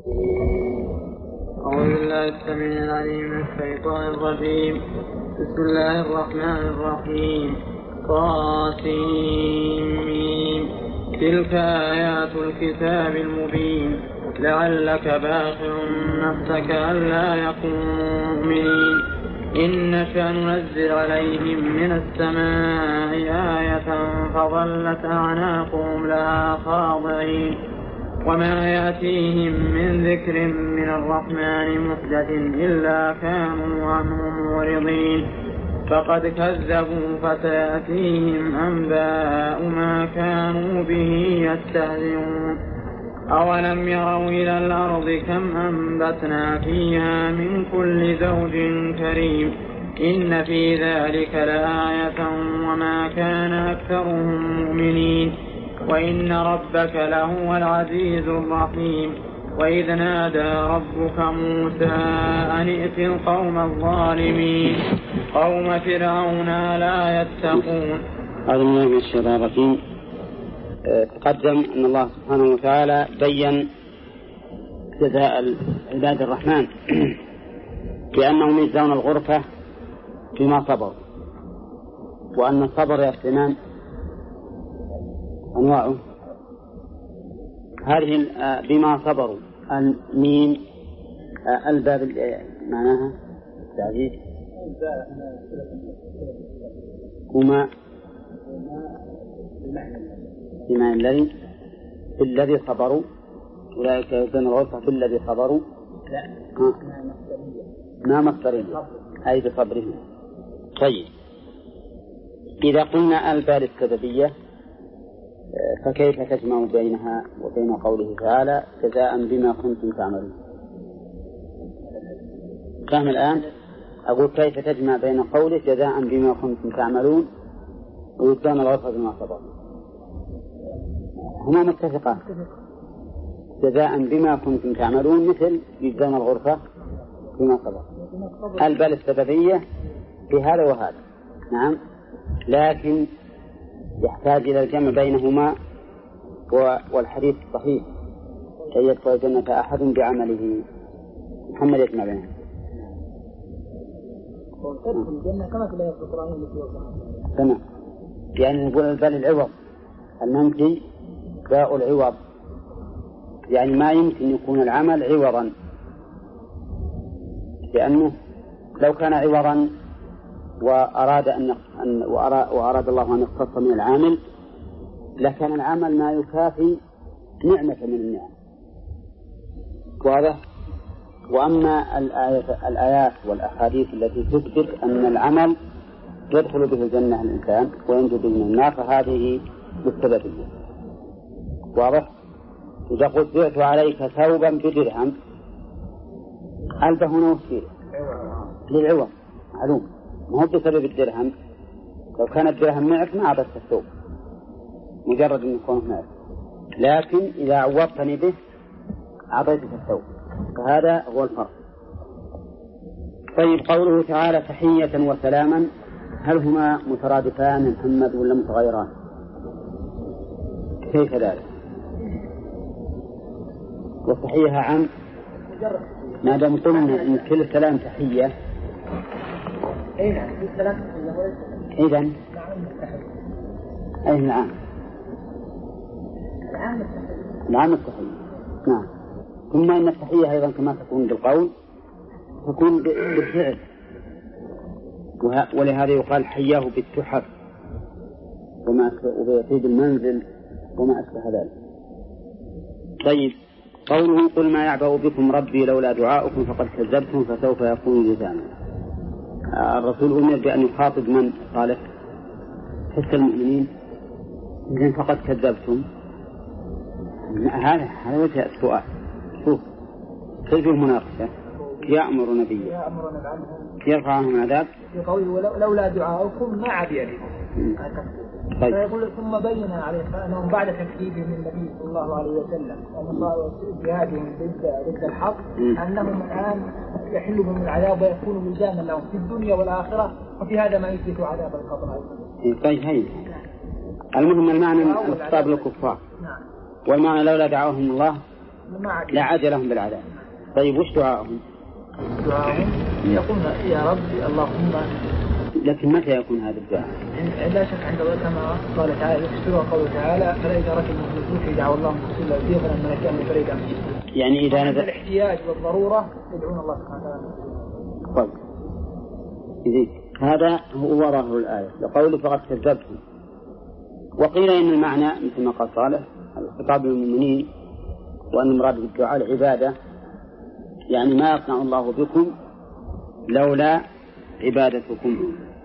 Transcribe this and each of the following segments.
أعوذ بالله السميع العليم من الشيطان الرجيم. بسم الله الرحمن الرحيم. طاسيم. تلك آيات الكتاب المبين. لعلك باخع نفسك ألا يكونوا مؤمنين إن نشأ ننزل عليهم من السماء آية فظلت أعناقهم لها خاضعين وما يأتيهم من ذكر من الرحمن محدث إلا كانوا عنه معرضين فقد كذبوا فسيأتيهم أنباء ما كانوا به يستهزئون أولم يروا إلى الأرض كم أنبتنا فيها من كل زوج كريم إن في ذلك لآية وما كان أكثرهم مؤمنين وإن ربك لهو العزيز الرحيم وإذ نادى ربك موسى أن ائت القوم الظالمين قوم فرعون لا يتقون. أعوذ بالله من الشيطان الرجيم. تقدم أن الله سبحانه وتعالى بين جزاء عباد الرحمن بأنهم يجزون الغرفة بما صبروا، وأن الصبر يا سليمان أنواعه. هذه بما صبروا الميم الباب معناها تعزيز وما بما الذي صبروا أولئك يجزون الغرفة بالذي صبروا ما مصدرين أي بصبرهم. طيب إذا قلنا الباب السببية فكيف تجمع بينها وبين قوله تعالى جزاء بما كنتم تعملون؟ فهم الآن أقول كيف تجمع بين قوله جزاء بما كنتم تعملون ويجزون الغرفة بما صبروا؟ هما متفقان. جزاء بما كنتم تعملون مثل يجزون الغرفة بما صبروا. الباب السببية في هذا وهذا نعم، لكن يحتاج إلى الجمع بينهما والحديث صحيح كي يدخل الجنة أحد بعمله. محمد يجمع بينهم. تمام، يعني نقول البال العوض المنفي باء العوض، يعني ما يمكن يكون العمل عوضا، لأنه لو كان عوضا وأراد الله أن يختص من العامل لكان العمل ما يكافي نعمة من النعم. واضح؟ وأما الآيات والأحاديث التي تثبت أن العمل يدخل به الجنة الإنسان وينجو به من النار فهذه بالسببية. واضح؟ إذا قلت بعت عليك ثوبا بدرهم ألبه نوفيه للعوض معلوم، ما هو بسبب الدرهم. لو كان الدرهم معك ما عبست الثوب مجرد أن يكون معك، لكن إذا عوضتني به أعطيتك الثوب، فهذا هو الفرق. طيب قوله تعالى تحية وسلاما هل هما مترادفان محمد ولا متغيران؟ كيف ذلك؟ وتحية عام ما دام قلنا إن كل سلام تحية إذن أي نعم العام التحية نعم. ثم إن التحية أيضا كما تكون بالقول تكون بالفعل، ولهذا يقال حياه بالتحف وبيطيب المنزل وما أشبه ذلك. طيب قوله قل ما يعبأ بكم ربي لولا دعاؤكم فقد كذبتم فسوف يكون لزاما. الرسول أمر بأن يخاطب من قال حتى المؤمنين إذن فقد كذبتم. هذا وجه السؤال. شوف كيف المناقشة يأمر نبيه يرفع عنهم العذاب يقول لولا دعاؤكم ما عبي بكم. طيب. فيقول ثم بين عليه أنهم بعد تكذيبهم النبي صلى الله عليه وسلم وجهادهم ضد الحق أنهم الآن يحل بهم العذاب ويكون لزاما لهم في الدنيا والآخرة، وفي هذا ما يثبت عذاب القبر. طيب هي المهم المعنى الخطاب للكفار، والمعنى لولا دعوهم الله لا عاد لهم بالعذاب. طيب وش دعاءهم؟ دعاءهم يقولون يا رب اللهم. لكن متى يكون هذا الدعاء؟ لا شك عند الله كما قال تعالى يفسرها قوله تعالى فإذا ركبوا في الفلك دعوا الله مخلصين له الدين فلما نجاهم فريقا منهم. يعني إذا نزل الاحتياج والضرورة يدعون الله سبحانه وتعالى. طيب هذا هو ظاهر الآية لقوله فقد كذبتم. وقيل إن المعنى مثل ما قال صالح الخطاب للمؤمنين وأن المراد بالدعاء العبادة، يعني ما يصنع الله بكم لولا عبادتكم.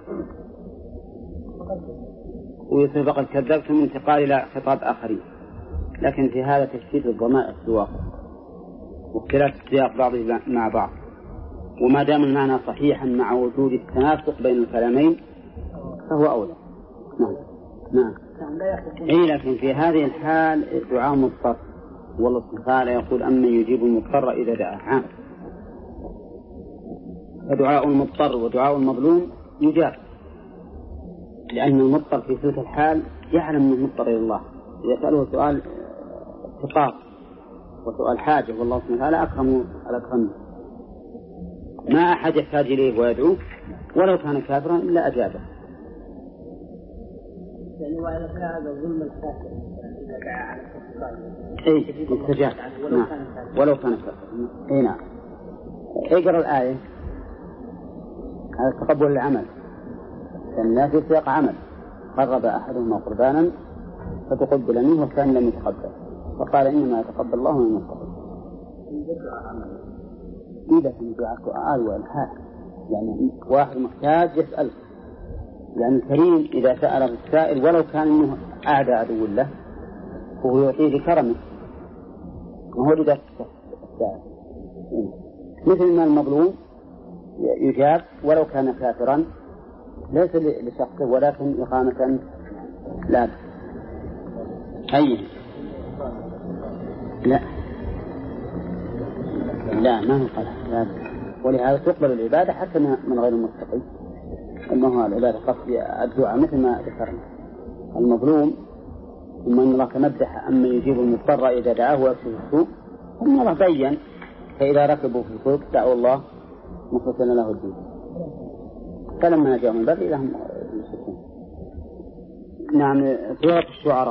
ويصير فقد كذبتم انتقال إلى خطاب آخرين، لكن في هذا تشتيت الضمائر في الواقع واختلاف السياق بعضه مع بعض. وما دام المعنى صحيحا مع وجود التناسق بين الكلامين فهو أولى. نعم. لكن في هذه الحال دعاء مضطر، والله سبحانه وتعالى يقول أمن يجيب المضطر إذا دعاه. فدعاء المضطر ودعاء المظلوم يجاب، لأن المضطر في تلك الحال يعلم أنه مضطر إلى الله، إذا سأله سؤال افتقار وسؤال حاجة والله سبحانه وتعالى أكرم الأكرم، ما أحد يحتاج إليه ويدعوه ولو كان كافرا إلا أجابه. يعني وعلى هذا الظلم الكافر إذا دعا على يستجاب ولو كان كافرا. أي نعم. اقرأ الآية على تقبل العمل، الناس في سياق عمل قرب أحدهما قربانا فتقبل منه والثاني لم يتقبل فقال إنما يتقبل الله من المتقبل. إذا كان دعاء سؤال والحال، يعني واحد محتاج يسأل، يعني الكريم إذا سأل السائل ولو كان منه أعدى عدو له وهو يعطيه بكرمه، وهو لذلك السائل مثل ما المظلوم يجاب ولو كان كافرا ليس لشخصه ولكن إقامة لا ما هو قلع. ولهذا تقبل العبادة حتى من غير المتقي. أما هو العبادة قصد الدعاء مثل ما ذكرنا المظلوم، ثم إن الله تمدح أما يجيب المضطر إذا دعاه ويكشف السوء، ثم الله بين فإذا ركبوا في الفلك دعوا الله مخلصين له الدين فلما نجاهم من البر لهم يشركون. نعم. سورة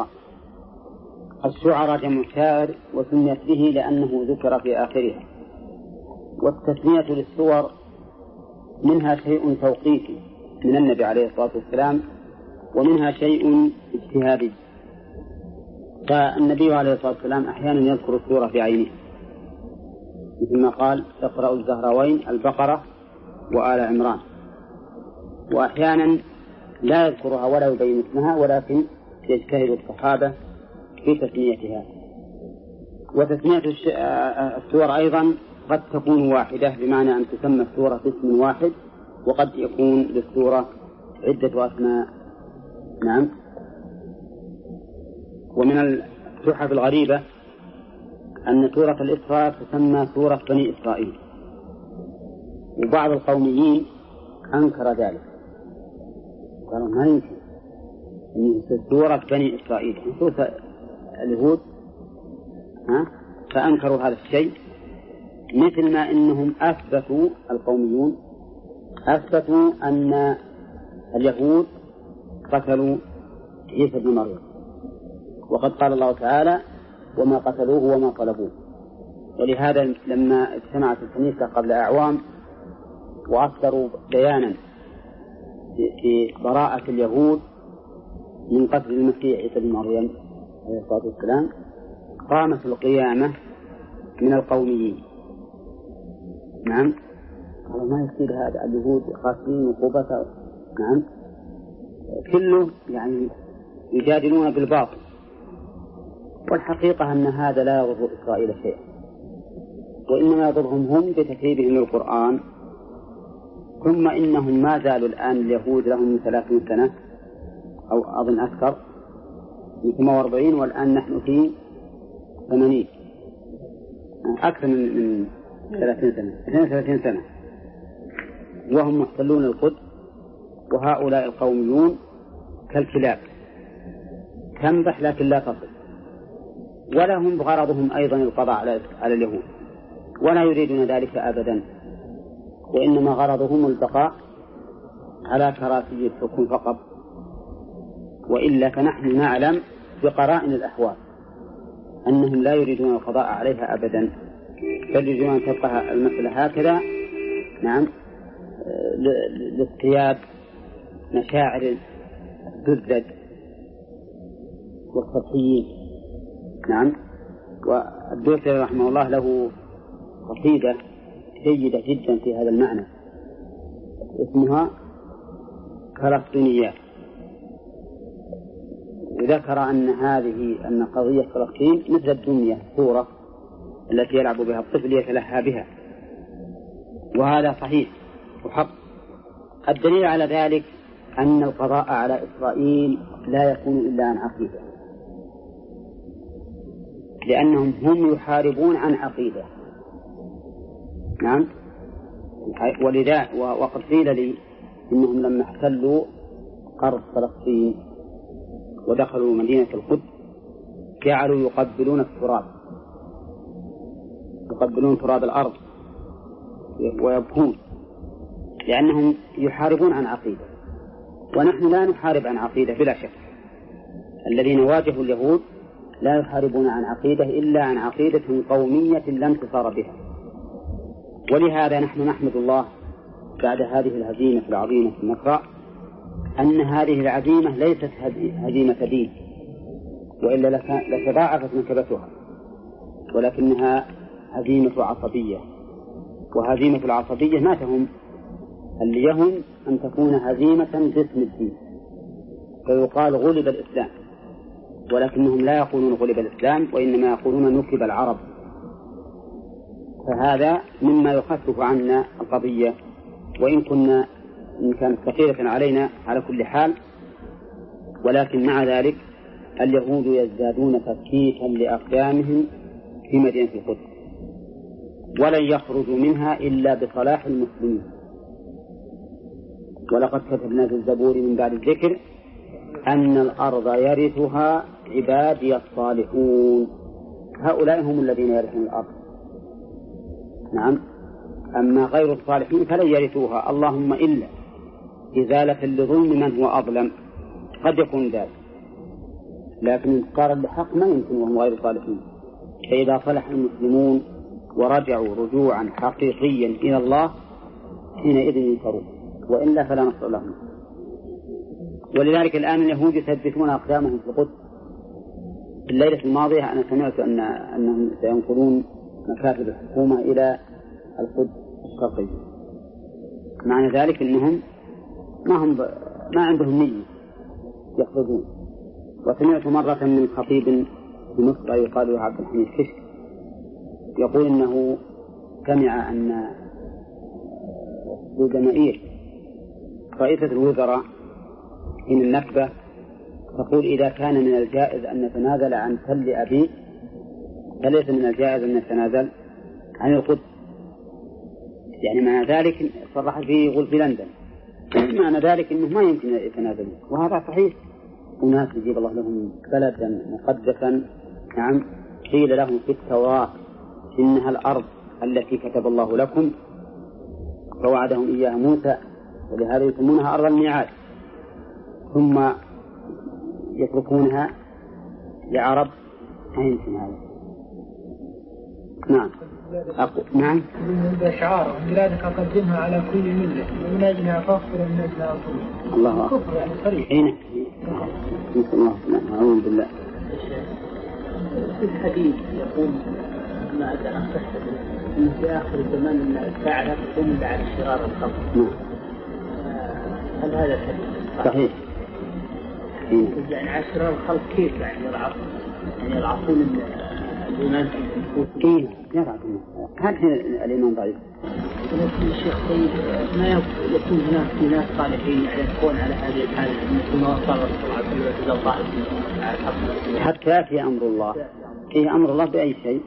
الشعراء جمع شاعر وسميت به لأنه ذكر في آخرها. والتسمية للسور منها شيء توقيفي من النبي عليه الصلاة والسلام ومنها شيء اجتهادي. فالنبي عليه الصلاة والسلام أحيانا يذكر السورة في عينه مثل ما قال اقرأوا الزهراوين البقرة وآل عمران، وأحيانا لا يذكرها ولا يبين اسمها ولكن يجتهد الصحابة في تسميتها. وتسمية السور أيضا قد تكون واحدة بمعنى أن تسمى السورة باسم واحد، وقد يكون للسورة عدة أسماء. نعم. ومن التحف الغريبة أن سورة الإسراء تسمى سورة بني إسرائيل، وبعض القوميين أنكر ذلك قالوا ما يمكن أن سورة بني إسرائيل سورة اليهود، فأنكروا هذا الشيء، مثل ما إنهم أثبتوا القوميون أثبتوا أن اليهود قتلوا عيسى بن مريم، وقد قال الله تعالى وما قتلوه وما طلبوه. ولهذا لما اجتمعت الكنيسة قبل أعوام وأصدروا بيانا في براءة اليهود من قتل المسيح عيسى بن مريم عليه الصلاة والسلام، قامت القيامة من القوميين. نعم. قالوا ما يصير هذا، اليهود قاسين وقبة. نعم. كله يعني يجادلون بالباطل، والحقيقة أن هذا لا يضر إسرائيل شيئا، وإنما يضرهم هم بتكذيبهم للقرآن. ثم إنهم ما زالوا الآن اليهود لهم 30 سنة أو أظن أكثر من 48، والآن نحن في 80 أكثر من 30 سنة 32 سنة وهم محتلون القدس. وهؤلاء القوميون كالكلاب تنبح لكن لا تصل، ولهم غرضهم أيضا القضاء على اليهود، ولا يريدون ذلك أبدا، وإنما غرضهم البقاء على كراسي الحكم فقط. وإلا فنحن نعلم بقرائن الأحوال أنهم لا يريدون القضاء عليها أبدا، بل يريدون أن تبقى المسألة هكذا، نعم، لاصطياد مشاعر الزد والسطحيين. نعم. والدوسري رحمه الله له قصيدة جيدة جدا في هذا المعنى اسمها فلسطينيات، وذكر أن قضية فلسطين مثل الدنيا الصورة التي يلعب بها الطفل يتلهى بها، وهذا صحيح وحق. الدليل على ذلك أن القضاء على إسرائيل لا يكون إلا عن عقيدة، لأنهم هم يحاربون عن عقيدة. نعم. ولذا وقد قيل لي إنهم لما احتلوا أرض فلسطين ودخلوا مدينة القدس جعلوا يقبلون التراب، يقبلون تراب الأرض ويبكون، لأنهم يحاربون عن عقيدة، ونحن لا نحارب عن عقيدة بلا شك. الذين واجهوا اليهود لا يحاربون عن عقيدة إلا عن عقيدة قومية لا انتصار بها. ولهذا نحن نحمد الله بعد هذه الهزيمة العظيمة في النصراء أن هذه العزيمة ليست هزيمة دين، وإلا لتضاعفت منكبتها، ولكنها هزيمة عصبية. وهزيمة العصبية ما تهم، اللي يهم أن تكون هزيمة باسم الدين، فيقال غلب الإسلام، ولكنهم لا يقولون غلب الإسلام، وإنما يقولون نكب العرب. فهذا مما يخفف عنا القضية، وإن كانت ثقيلة علينا على كل حال، ولكن مع ذلك اليهود يزدادون تفكيكا لأقدامهم في مدينة القدس، ولن يخرجوا منها إلا بصلاح المسلمين. ولقد كتبنا في الزبور من بعد الذكر أن الأرض يرثها عبادي الصالحون، هؤلاء هم الذين يرثون الأرض. نعم. أما غير الصالحين فلن يرثوها، اللهم إلا إزالة لظلم من هو أظلم، قد يكون ذلك، لكن انتصارا لحق ما يمكن وهم غير صالحين. فإذا صلح المسلمون ورجعوا رجوعا حقيقيا إلى الله حينئذ ينصرون، وإلا فلا نصر لهم. ولذلك الآن اليهود يثبتون أقدامهم في القدس. في الليلة الماضية أنا سمعت أنهم سينقلون مكاتب الحكومة إلى القدس الشرقي، معنى ذلك أنهم ما عندهم نية يخرجون. وسمعت مرة من خطيب في مصر يقال له عبد الحميد كشك يقول إنه سمع أن الجماهير رئيسة الوزراء من النكبة تقول إذا كان من الجائز أن نتنازل عن تل أبي فليس من الجائز أن نتنازل عن القدس. يعني معنى ذلك صرح فيه يقول في لندن، معنى ذلك أنه ما يمكن يتنازلون، وهذا صحيح. أناس يجيب الله لهم بلدا مقدسا، نعم، قيل لهم في التوراة إنها الأرض التي كتب الله لكم، فوعدهم إياها موسى، ولهذا يسمونها أرض الميعاد، ثم يتركونها لعرب. ما يمكن هذا. نعم. نعم. شعار بلادك قدمها على كل ملة، ومن أجلها فاغفر ومن أجلها أطول. الله كفر يعني صريح. حين نسأل الله السلامة. أعوذ بالله. في الحديث يقول ما أصح أنه في آخر الزمان أن الساعة لا تقوم إلا على شرار الخلق. هل هذا الحديث صحيح؟ يعني على شرار الخلق كيف يعني يرعفون الإيمان في كيف يرعفون؟ هذا الإيمان ضعيف. ولكن الشيخ طيب ما يكون هناك في ناس صالحين يعني يكون على هذه الحالة مثل ما وصل الرسول عليه الصلاة والسلام على الحق حتى يأتي أمر الله. إيه أمر الله بأي شيء؟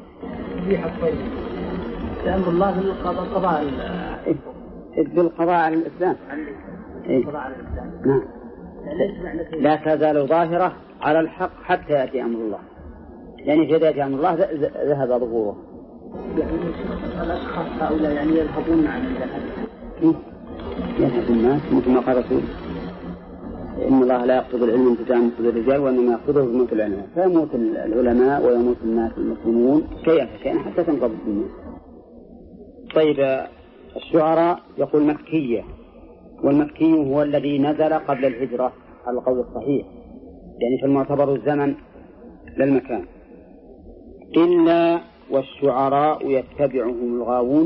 أمر الله بالقضاء بالقضاء على الإسلام. القضاء على الإسلام. نعم. لا تزال ظاهرة على الحق حتى يأتي أمر الله. يعني في ذات أمر الله ذهب ظهوره. يعني الأشخاص هؤلاء يعني يذهبون مع من ذهب. يذهب الناس مثل ما قال رسول إن الله لا يقصد العلم انتزاعا من الرجال وإنما يقصده بموت العلماء، فيموت العلماء ويموت الناس المسلمون شيئا فشيئا حتى تنقض الدنيا. طيب الشعراء يقول مكية، والمكي هو الذي نزل قبل الهجرة على القول الصحيح، يعني فالمعتبر الزمن للمكان. إلا والشعراء يتبعهم الغاوون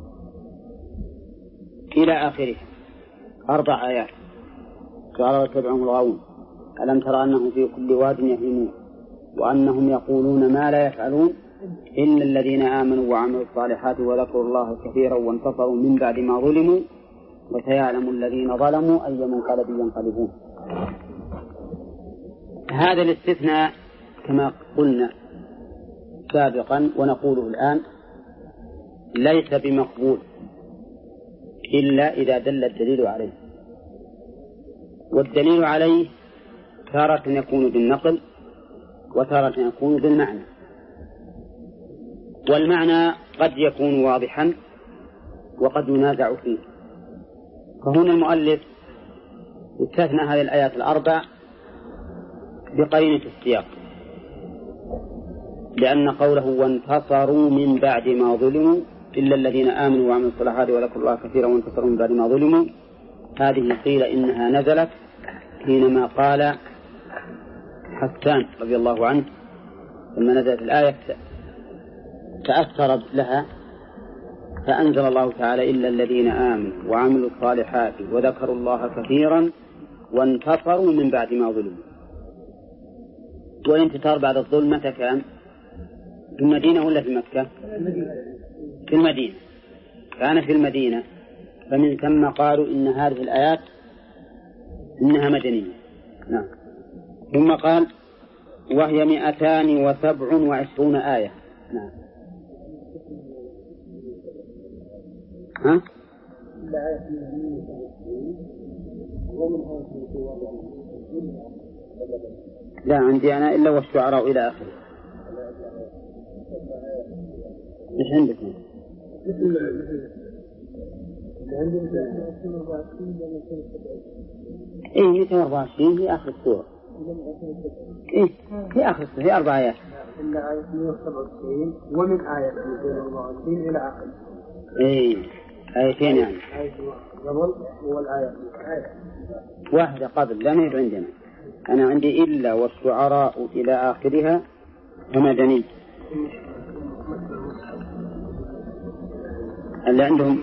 إلى آخره 4 آيات. الشعراء يتبعهم الغاوون ألم ترى أنهم في كل واد يهيمون وأنهم يقولون ما لا يفعلون إلا الذين آمنوا وعملوا الصالحات وذكروا الله كثيرا وانتصروا من بعد ما ظلموا وسيعلم الذين ظلموا أي منقلب ينقلبون. هذا الاستثناء كما قلنا سابقا ونقوله الآن ليس بمقبول إلا إذا دل الدليل عليه، والدليل عليه تارة يكون بالنقل وتارة يكون بالمعنى، والمعنى قد يكون واضحا وقد ينازع فيه. فهنا المؤلف استثنى هذه الآيات 4 بقرينة السياق، لأن قوله وانتصروا من بعد ما ظلموا إلا الذين آمنوا وعملوا الصالحات وذكروا الله كثيرا وانتصروا من بعد ما ظلموا، هذه قيل إنها نزلت حينما قال حسان رضي الله عنه لما نزلت الآية تأثر لها فأنزل الله تعالى إلا الذين آمنوا وعملوا الصالحات وذكروا الله كثيرا وانتصروا من بعد ما ظلموا. والانتصار بعد الظلم متى كان؟ في المدينة ولا في مكة؟ في المدينة، كان في المدينة، فمن ثم قالوا إن هذه الآيات إنها مدنية. نعم. ثم قال وهي 227 آية. نعم. ها؟ لا عندي أنا إلا والشعراء إلى آخره. مش عندك؟ إيه 224 في آخر السورة. إيه في آخر السورة في 4 آيات. إلا آية 197 ومن آية 224 إلى آخر. إيه آيتين يعني. آية قبل والآية واحدة قبل لا نريد عندنا. أنا عندي إلا والشعراء إلى آخرها ومدني. اللي عندهم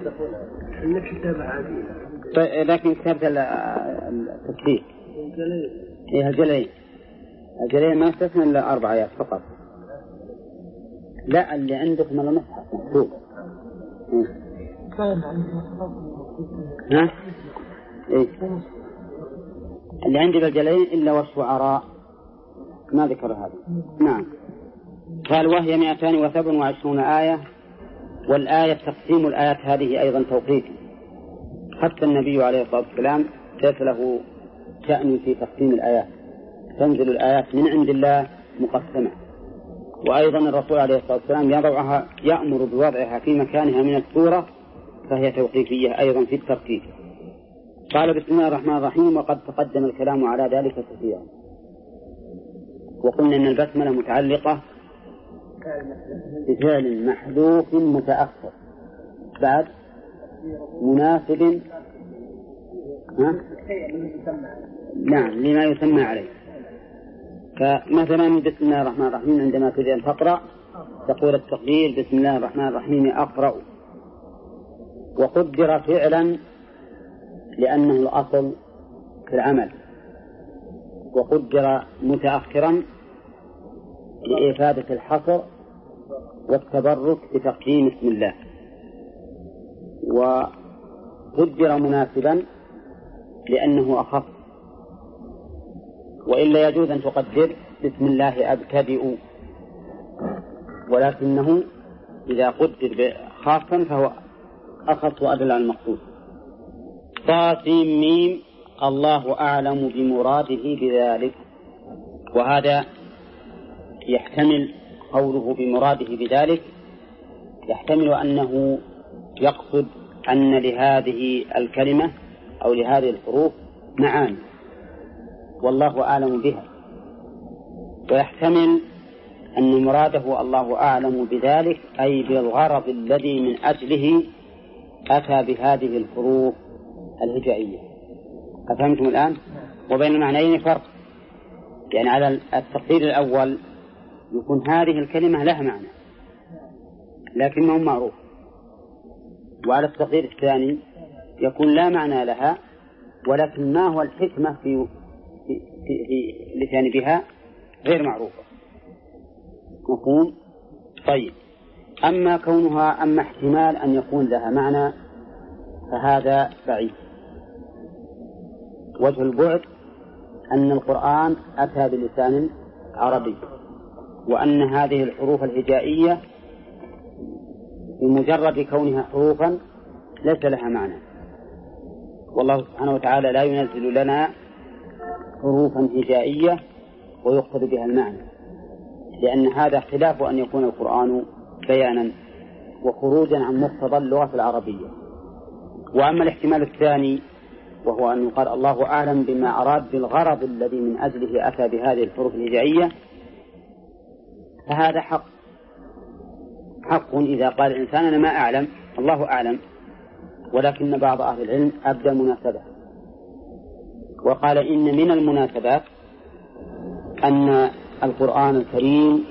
طيب لكن كتابة التكفير إيه الجليل ما استثنى إلا 4 آيات فقط. لا اللي عندكم على مصحف مكتوب. ها؟ إيه؟ اللي عندي بالجليل إلا والشعراء ما ذكر هذا. نعم. قال وهي 227 آية، والآية تقسيم الآيات هذه أيضا توقيفي، حتى النبي عليه الصلاة والسلام ليس له شأن في تقسيم الآيات، تنزل الآيات من عند الله مقسمة. وأيضا الرسول عليه الصلاة والسلام يأمر بوضعها في مكانها من السورة، فهي توقيفية أيضا في الترتيب. قال بسم الله الرحمن الرحيم، وقد تقدم الكلام على ذلك كثيرا. وقلنا أن البسملة متعلقة بفعل محذوف متأخر بعد مناسب نعم لما يسمى عليه. فمثلا بسم الله الرحمن الرحيم عندما تريد أن تقرأ تقول التقدير بسم الله الرحمن الرحيم أقرأ، وقدر فعلا لأنه الأصل في العمل، وقدر متأخرا لإفادة الحصر والتبرك بتقديم اسم الله، وقدر مناسبا لأنه أخف. وإلا يجوز أن تقدر بسم الله أبتدئ، ولكنه إذا قدر خاصا فهو أخص وأدل على المقصود. طاسيم ميم الله أعلم بمراده بذلك. وهذا يحتمل قوله بمراده بذلك، يحتمل أنه يقصد أن لهذه الكلمة أو لهذه الحروف معاني والله أعلم بها، ويحتمل أن مراده الله أعلم بذلك أي بالغرض الذي من أجله أتى بهذه الحروف الهجائية. أفهمتم الآن؟ وبين المعنيين فرق، يعني على التقدير الأول يكون هذه الكلمة لها معنى لكنه معروف، وعلى التقدير الثاني يكون لا معنى لها ولكن ما هو الحكمة في لسان بها غير معروفة. مفهوم؟ طيب، أما احتمال أن يكون لها معنى فهذا بعيد. وجه البعد أن القرآن أتى بلسان عربي، وأن هذه الحروف الهجائية بمجرد كونها حروفا ليس لها معنى، والله سبحانه وتعالى لا ينزل لنا حروفا هجائية ويقصد بها المعنى، لأن هذا خلاف أن يكون القرآن بيانا وخروجا عن مقتضى اللغة العربية. وأما الاحتمال الثاني وهو أن يقال الله أعلم بما أراد بالغرض الذي من أجله أتى بهذه الحروف الهجائية، فهذا حق إذا قال الإنسان أنا ما أعلم الله أعلم، ولكن بعض أهل العلم أبدى مناسبة وقال إن من المناسبات أن القرآن الكريم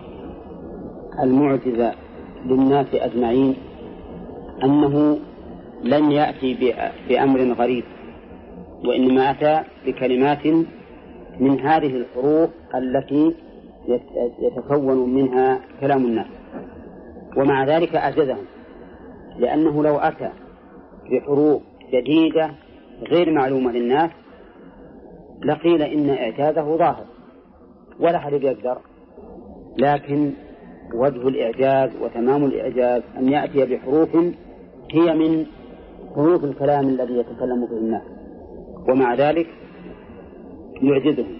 المعجز للناس أجمعين أنه لم يأتي بأمر غريب، وإنما أتى بكلمات من هذه الحروف التي يتكون منها كلام الناس، ومع ذلك أعجزهم، لأنه لو أتى بحروف جديدة غير معلومة للناس لقيل إن إعجازه ظاهر ولا حد يقدر، لكن وجه الإعجاز وتمام الإعجاز أن يأتي بحروف هي من حروف الكلام الذي يتكلم به الناس، ومع ذلك يعجزهم.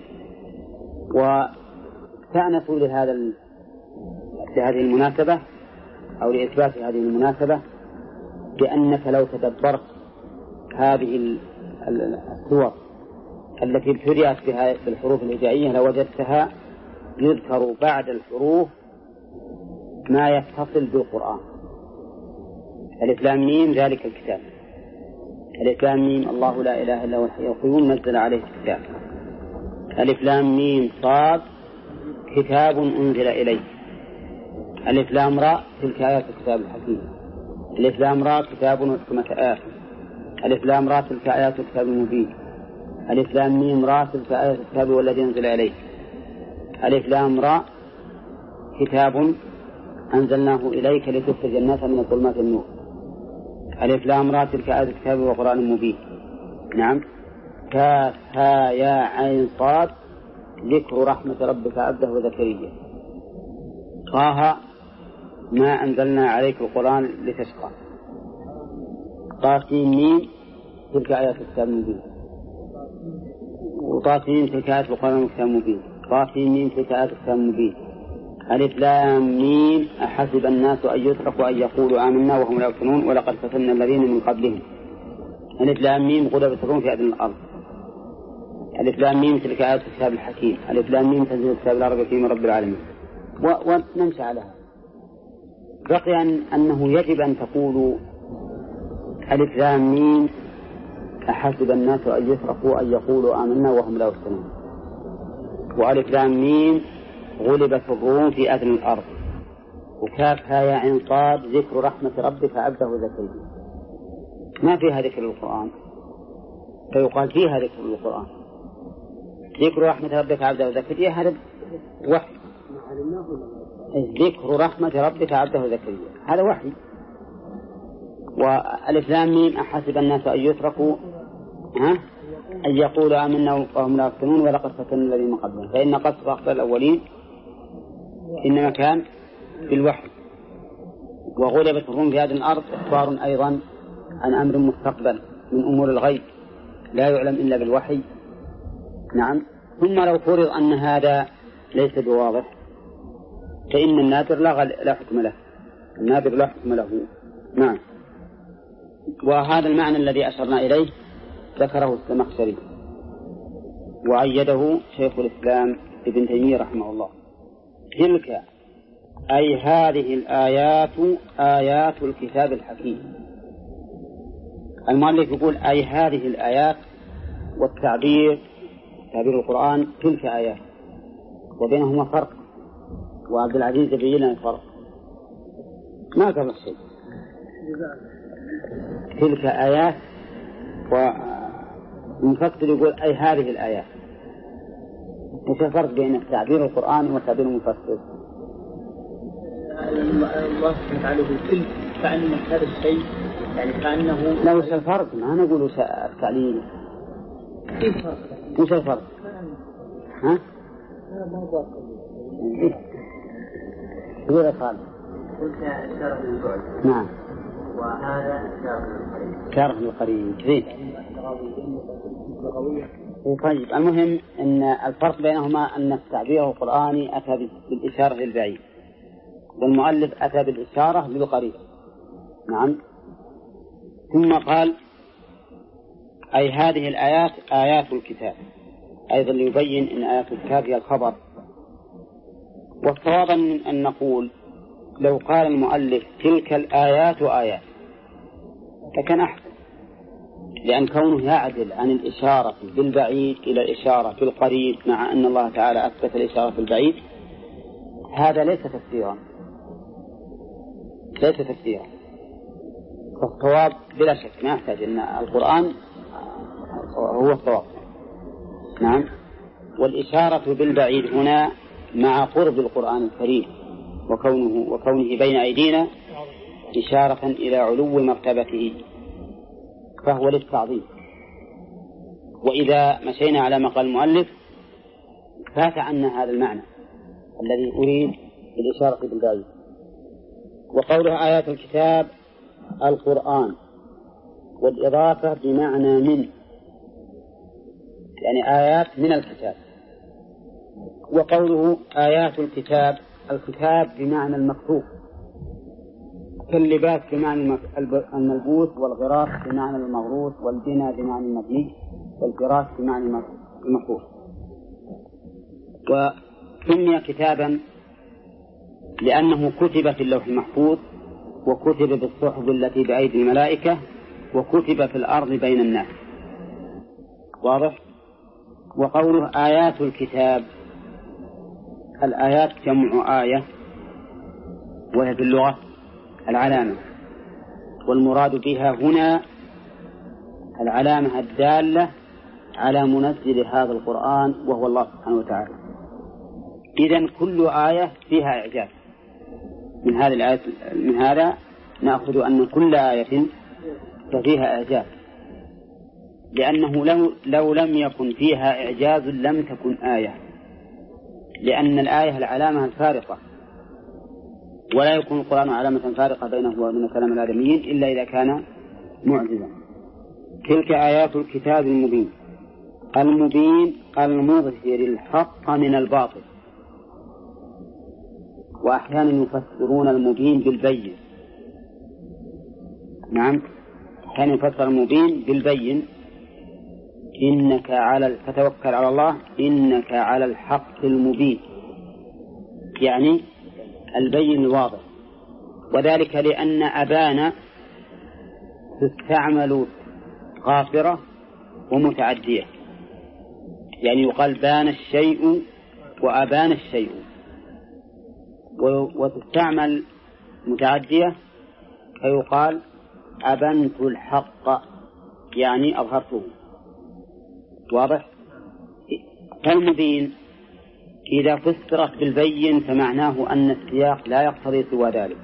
وكانت لهذه المناسبة أو لإثبات هذه المناسبة بأنك لو تدبرت هذه السور التي ابتدأت بها بالحروف الهجائية لوجدتها يذكر بعد الحروف ما يتصل بالقرآن. ألف لام ميم ذلك الكتاب، ألف لام ميم الله لا إله إلا هو الحي القيوم نزل عليه الكتاب، ألف لام ميم صاد كتاب أنزل إليه، ألف لام راء تلك آيات الكتاب الحكيم، ألف لام راء كتاب وحكمة آيات، ألف لام راء تلك آيات الكتاب المبين، ألف لام ميم راء تلك آيات الكتاب والذي أنزل إليه، ألف لام راء كتاب أنزلناه إليك لتخرج الناس من الظلمات النور، ألف لام راء تلك آيات الكتاب وقرآن مبين. نعم. كاف ها يا عين صاد ذكر رحمة ربك عبده زكريا. طه ما أنزلنا عليك القرآن لتشقى. طاسين ميم تلك آيات الكتاب المبين، وطاسين تلك آيات القرآن المبين، طاسين ميم تلك آيات الكتاب المبين. ألف لام ميم أحسب الناس أن يتركوا أن يقولوا آمنا وهم لا يفتنون ولقد فتنا الذين من قبلهم. ألف لام ميم غلبت الروم في أدنى الأرض. ألف لام ميم تلك آيات الكتاب الحكيم. ألف لام ميم تنزيل الكتاب لا ريب فيه من رب العالمين. ونمشي على هذا. بقي أنه يجب أن تقولوا ألف لام ميم أحسب الناس أن يتركوا أن يقولوا آمنا وهم لا يفتنون، وألف لام ميم غلبت الروم في أدنى الأرض، وكافها يا عين صاد ذكر رحمة ربك عبده زكريا. ما فيها ذكر القرآن، فيقال فيها ذكر القرآن. ذكر رحمة ربك عبده زكريا هذا وحي، ذكر رحمة ربك عبده زكريا هذا وحي. وألف لام ميم أحسب الناس أن يتركوا أن يقولوا آمنا وهم لا يفتنون ولقد فتنا الذين من قبلهم، فإن قصد أخبار الأولين إنما كان بالوحي. وغلبت الروم في هذه الأرض إخبار أيضا عن أمر مستقبل من أمور الغيب لا يعلم إلا بالوحي. نعم. ثم لو فرض أن هذا ليس بواضح فإن النادر لا حكم له، النادر لا حكم له. نعم. وهذا المعنى الذي أشرنا إليه ذكره الزمخشري وأيده شيخ الإسلام ابن تيمية رحمه الله. تلك أي هذه الآيات آيات الكتاب الحكيم. المؤلف يقول أي هذه الآيات، والتعبير تعبير القرآن تلك آيات، وبينهما فرق، وعبد العزيز يبين لنا الفرق. ما قال شيء. تلك آيات، ومفسر يقول أي هذه الآيات. وش الفرق بين تعبير القرآن وتعبير المفسر؟ الله سبحانه وتعالى يقول تلك كأن هذا الشيء يعني كأنه لا. وش الفرق؟ ما نقول التعليل. كيف فرق؟ وش الفرق؟ ها؟ غير صالح. قلت إشارة للبعد. نعم. وهذا إشارة للقريب. إشارة للقريب. زين. طيب، المهم أن الفرق بينهما أن التعبير القرآني أتى بالإشارة للبعيد، والمؤلف أتى بالإشارة للقريب. نعم. ثم قال أي هذه الآيات آيات الكتاب، أيضا ليبين أن آيات الكتاب هي الخبر. والصواب أن نقول لو قال المؤلف تلك الآيات آيات فكان أحسن، لأن كونه يعدل عن الإشارة بالبعيد إلى الإشارة بالقريب، مع أن الله تعالى أثبت الإشارة بالبعيد، هذا ليس تفسيرا، ليس تفسيرا. فالصواب بلا شك ما يحتاج أن القرآن هو الصواب. نعم. والإشارة بالبعيد هنا مع قرب القرآن الكريم وكونه بين أيدينا إشارة إلى علو مرتبته، فهو للتعظيم. وإذا مشينا على ما قال المؤلف فات عنا هذا المعنى الذي أريد بالإشارة بالبعيد. وقولها آيات الكتاب القرآن، والإضافة بمعنى من، يعني آيات من الكتاب. وقوله آيات الكتاب، الكتاب بمعنى المكتوب، كاللباس بمعنى الملبوس، والغراس بمعنى المغروس، والبناء بمعنى المبني، والفراش بمعنى المفروش. وسمي كتابا لأنه كتب في اللوح المحفوظ، وكتب بالصحف التي بأيدي الملائكة، وكتب في الأرض بين الناس. واضح؟ وقوله آيات الكتاب، الآيات جمع آية، وهي في اللغة العلامة، والمراد بها هنا العلامة الدالة على منزل هذا القرآن وهو الله سبحانه وتعالى. إذن كل آية فيها إعجاز. من هذه الآية، من هذا نأخذ أن كل آية فيها إعجاز، لأنه لو لم يكن فيها إعجاز لم تكن آية، لأن الآية العلامة الفارقة، ولا يكون القرآن علامة فارقة بينه وبين كلام الآدميين إلا إذا كان معجزا. تلك آيات الكتاب المبين، المبين المظهر الحق من الباطل. وأحيانا يفسرون المبين بالبين. نعم، كان يفسر المبين بالبين، إنك فتوكل على الله إنك على الحق المبين، يعني البين الواضح. وذلك لأن أبان تستعمل غافرة ومتعدية، يعني يقال بان الشيء وأبان الشيء، وتستعمل متعدية فيقال أبنت الحق، يعني أظهرته. واضح؟ فالمبين إذا فسرت بالبين فمعناه أن السياق لا يقتضي سوى ذلك،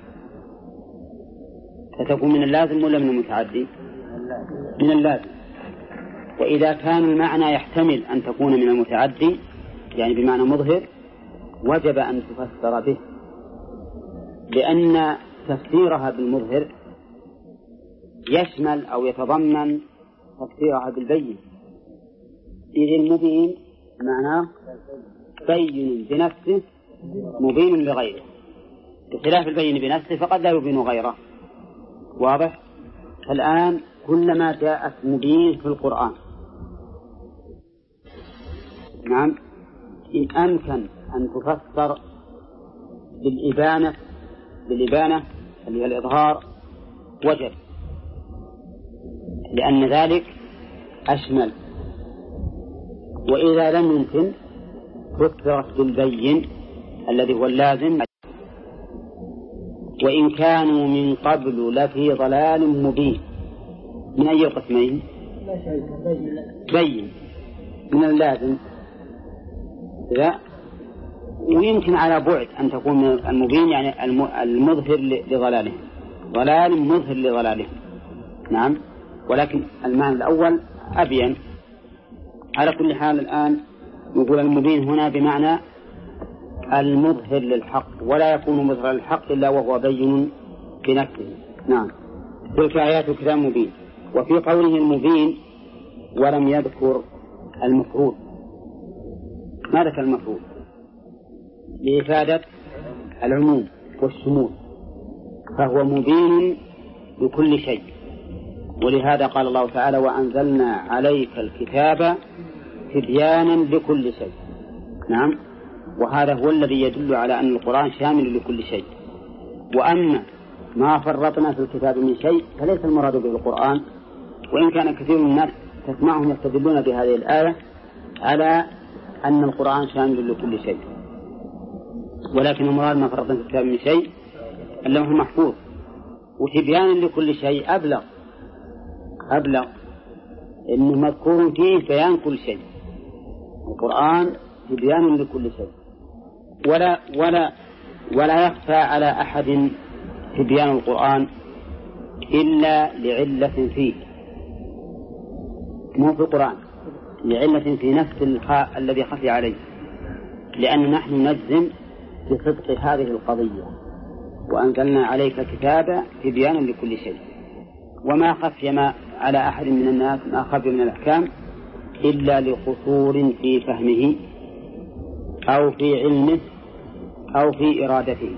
فتكون من اللازم ولا من المتعدي؟ من اللازم. وإذا كان المعنى يحتمل أن تكون من المتعدي، يعني بمعنى مظهر، وجب أن تفسر به، لأن تفسيرها بالمظهر يشمل أو يتضمن تفسيرها بالبين. إذ المبين معناه بين بنفسه مبين لغيره، بخلاف البين بنفسه فقد لا يبين غيره. واضح؟ الآن كلما جاءت مبين في القرآن نعم إن أمكن أن تفسر بالإبانة اللي هي الإظهار وجب، لأن ذلك أشمل. وإذا لم يمكن فسرت بالبين الذي هو اللازم. وإن كانوا من قبل لفي ضلال مبين، من أي قسمين؟ بين من اللازم لا، ويمكن على بعد أن تكون من المبين يعني المظهر لضلاله، ضلال مظهر لضلاله. نعم، ولكن المعنى الأول أبين. على كل حال الآن نقول المبين هنا بمعنى المظهر للحق، ولا يكون مظهر للحق إلا وهو بين في نفسه. نعم، تلك آيات كتاب مبين. وفي قوله المبين ولم يذكر المفروض، ما ذكر المفروض لإفادة العموم والشمول، فهو مبين بكل شيء. ولهذا قال الله تعالى وأنزلنا عليك الكتاب تبيانا لكل شيء. نعم، وهذا هو الذي يدل على أن القرآن شامل لكل شيء. وأما ما فرطنا في الكتاب من شيء فليس المراد به القرآن، وإن كان كثير من الناس تسمعهم يستدلون بهذه الآية على أن القرآن شامل لكل شيء، ولكن المراد ما فرطنا في الكتاب من شيء اللوح المحفوظ. وتبيانا لكل شيء أبلغ إنه مذكور فيه بيان كل شيء. القرآن تبيان لكل شيء، ولا يخفى على أحد تبيان القرآن إلا لعلة فيه، مو في القرآن، لعلة في نفس الذي خفي عليه، لأن نحن نجزم بصدق هذه القضية وأنزلنا عليك الكتاب تبيانا لكل شيء. وما خفي ما على أحد من الناس ما خفي من الأحكام إلا لقصور في فهمه أو في علمه أو في إرادته.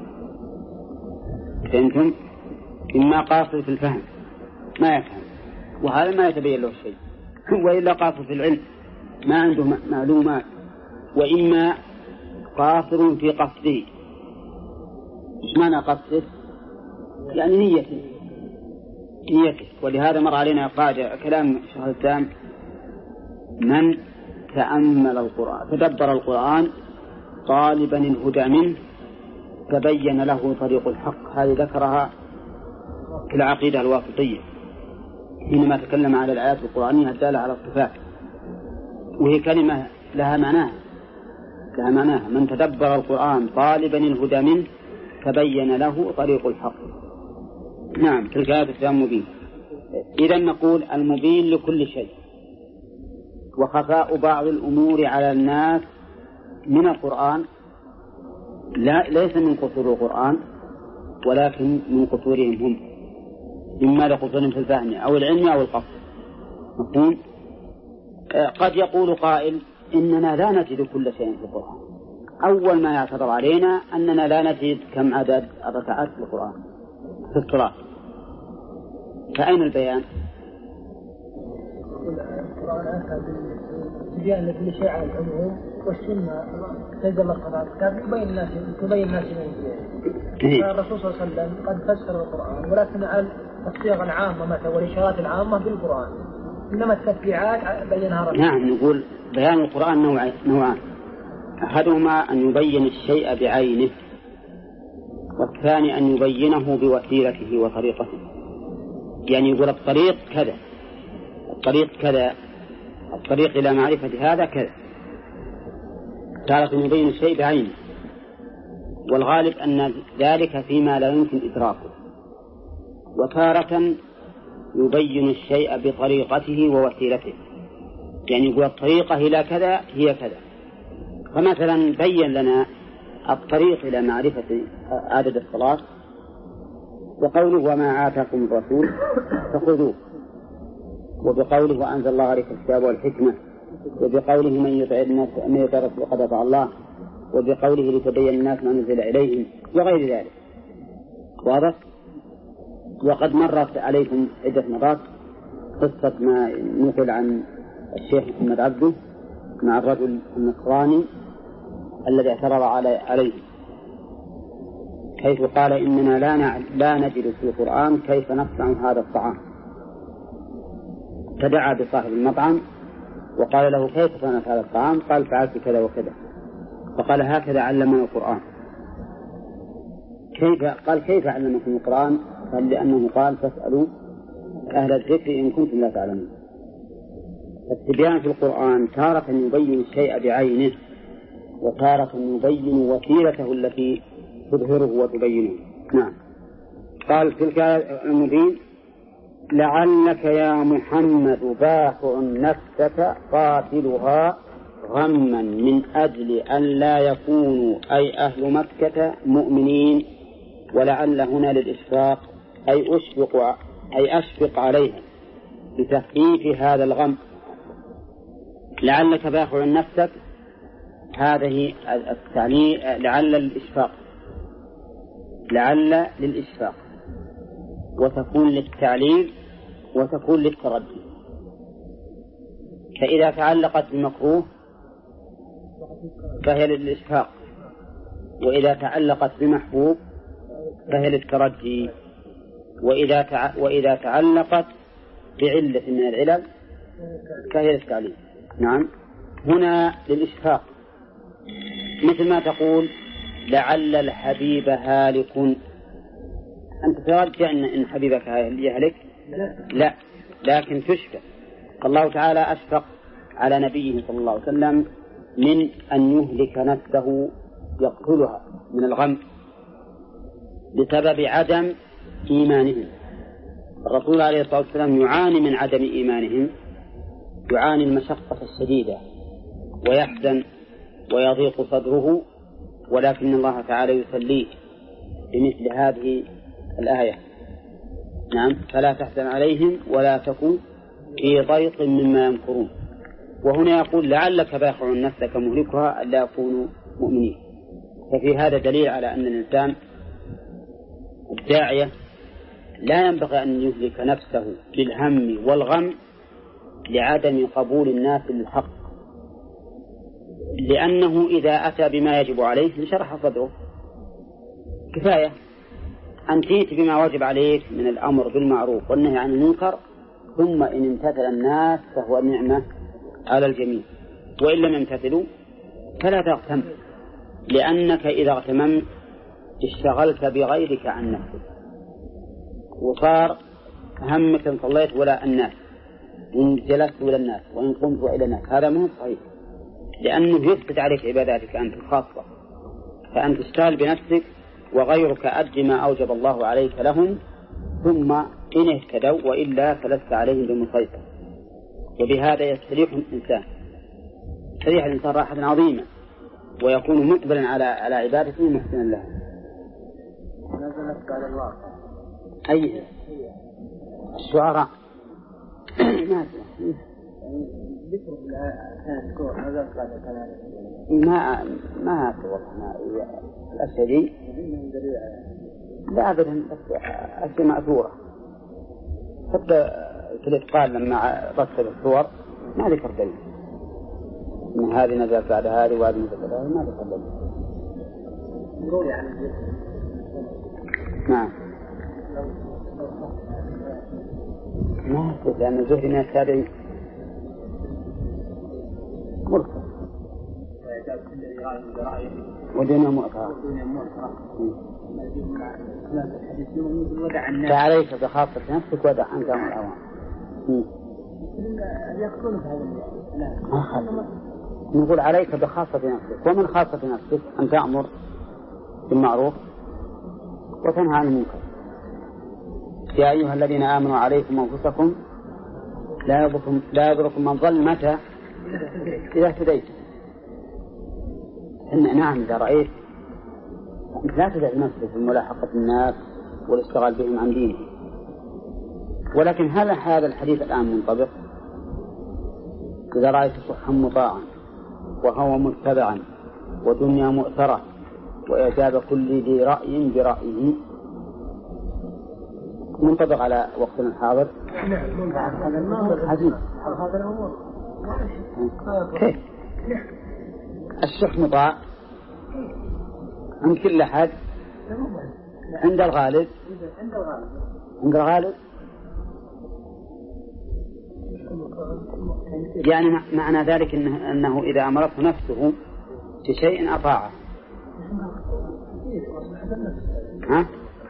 فهمتم؟ إما قاصر في الفهم ما يفهم وهذا ما يتبين له شيء، وإلا قاصر في العلم ما عنده معلومات، وإما قاصر في قصده. إيش معنى قصده؟ يعني نيته. ولهذا مر علينا قاعدة كلام الشيخ الإسلام: من تأمل القرآن تدبر القرآن طالبا الهدى منه تبين له طريق الحق. هذه ذكرها في العقيدة الواسطية حينما تكلم على الآيات القرآنية الدالة على الصفات، وهي كلمة لها معناها من تدبر القرآن طالبا الهدى منه تبين له طريق الحق. نعم، تلك آيات كتاب مبين. إذا نقول المبين لكل شيء. وخفاء بعض الأمور على الناس من القرآن ليس من قصور القرآن، ولكن من قصورهم هم، إما لقصورهم في الفهم أو العلم أو القصد. مفهوم؟ قد يقول قائل إننا لا نجد كل شيء في القرآن. أول ما يعترض علينا أننا لا نجد كم عدد الركعات في القرآن في الصلاة، فأين البيان؟ القرآن أتى بالتبيان لكل شيء على العموم، والسنة تنزل الصلاة تبين الناس من فيه. الرسول صلى الله عليه وسلم قد فسر القرآن، ولكن على الصيغ العامة مثلا والإشارات العامة بالقرآن، إنما التفريعات بينها رسول. نعم، نقول بيان القرآن نوعان: أحدهما أن يبين الشيء بعينه، والثاني أن يبينه بوسيلته وطريقته. يعني يقول الطريق كذا، الطريق إلى معرفة هذا كذا. تارة يبين الشيء بعينه، والغالب أن ذلك فيما لا يمكن إدراكه، وتارة يبين الشيء بطريقته ووسيلته. يعني يقول الطريقة إلى كذا هي كذا. فمثلا بين لنا الطريق إلى معرفة عدد الصلاة بقوله وما آتاكم الرسول فخذوه، وبقوله وأنزل الله عليك الكتاب والحكمة، وبقوله من يطع الرسول فقد أطاع الله، وبقوله لتبين الناس ما نزل إليهم وغير ذلك. واضح؟ وقد مرت عليكم عدة مرات قصة ما نقل عن الشيخ محمد عبده مع الرجل النصراني الذي اعترض عليه، حيث قال إننا لا نجد في القرآن كيف نصنع هذا الطعام، فدعا بصاحب المطعم وقال له كيف صنعت هذا الطعام؟ قال فعلت كذا وكذا. فقال هكذا علمنا القرآن. قال كيف علمكم القرآن؟ قال لأنه قال فاسألوا أهل الذكر إن كنتم لا تعلمون. التبيان في القرآن تارة يبين الشيء بعينه، وتارة يبين وسيلته التي تظهره وتبينه. نعم. قال في الآية المبين لعلك يا محمد باخع نفسك قاتلها غما من أجل أن لا يكونوا أي أهل مكة مؤمنين، ولعل هنا للإشفاق أي أشفق عليها بتخفيف هذا الغم. لعلك باخع نفسك هذه التعني لعل للإشفاق، لعل للإشفاق، وتكون للتعليل وتكون للتردي. فإذا تعلقت بمكروه فهي للإشفاق، وإذا تعلقت بمحبوب فهي للترجي، وإذا تعلقت بعلة من العلل فهي للتعليل. نعم. هنا للإشفاق، مثل ما تقول لعل الحبيب هالك، أنت ترجع إن حبيبك يهلك؟ لا، لكن تشفق. الله تعالى أشفق على نبيه صلى الله عليه وسلم من أن يهلك نفسه يقتلها من الغم بسبب عدم إيمانهم. الرسول عليه الصلاة والسلام يعاني من عدم إيمانهم، يعاني المشقة الشديدة ويحزن ويضيق صدره، ولكن الله تعالى يسليه بمثل هذه الآية. نعم. فلا تحزن عليهم ولا تكن في ضيق مما يمكرون. وهنا يقول لعلك باخع نفسك مهلكها ألا يكونوا مؤمنين. ففي هذا دليل على أن الإنسان الداعية لا ينبغي أن يهلك نفسه بالهم والغم لعدم قبول الناس للحق، لأنه إذا أتى بما يجب عليه انشرح صدره. كفاية أن تأتي بما واجب عليك من الأمر بالمعروف والنهي عن المنكر، ثم إن امتثل الناس فهو نعمة على الجميع، وإن لم يمتثلوا فلا تغتم، لأنك إذا اغتممت اشتغلت بغيرك عن نفسك، وصار همك إن صليت ولا الناس، وإن جلست ولا الناس، وإن قمت وإلى الناس. هذا مو صحيح، لأنه يفسد عليك عباداتك أنت الخاصة. فأنت تشتغل بنفسك وغيرك أد ما أوجب الله عليك لهم، ثم إن اهتدوا وإلا فلست عليهم بمسيطر. وبهذا يستريح الإنسان راحة عظيمة، ويكون مقبلا على عبادته محسنا لها. نزلت على الواقع أي الشعراء ذكر الكون هذا ما توضح الأشياء دي لا أبدا، أشياء مأثورة. حتى في الإتقان لما رتب الصور ما ذكر دليل من هذه نزلت بعد هذه وهذه نزلت بعد هذه، ما ذكر دليل. نقول يعني نعم. ما أقول لأن الزهري من التابعين مرسل ودون مؤثرة. فعليك بخاصة نفسك ودع عنك أمر العوام. نقول عليك بخاصة نفسك، ومن خاصة نفسك أن تأمر بالمعروف وتنهى عن المنكر. يا أيها الذين آمنوا عليكم أنفسكم لا يضركم من ضل متى إذا اهتديت. نعم إذا رأيت لا تدع نفسك في ملاحقة الناس والاشتغال بهم عن دينه. ولكن هل هذا الحديث الآن منطبق؟ إذا رأيت صحا مطاعا وهو متبعا ودنيا مؤثرة وإعجاب كل ذي رأي برأيه منطبق على وقتنا الحاضر. عجيب. كيف الشح مطاع عند كل أحد عند الغالب يعني معنى ذلك أنه إذا أمرته نفسه بشيء أطاعه. ها؟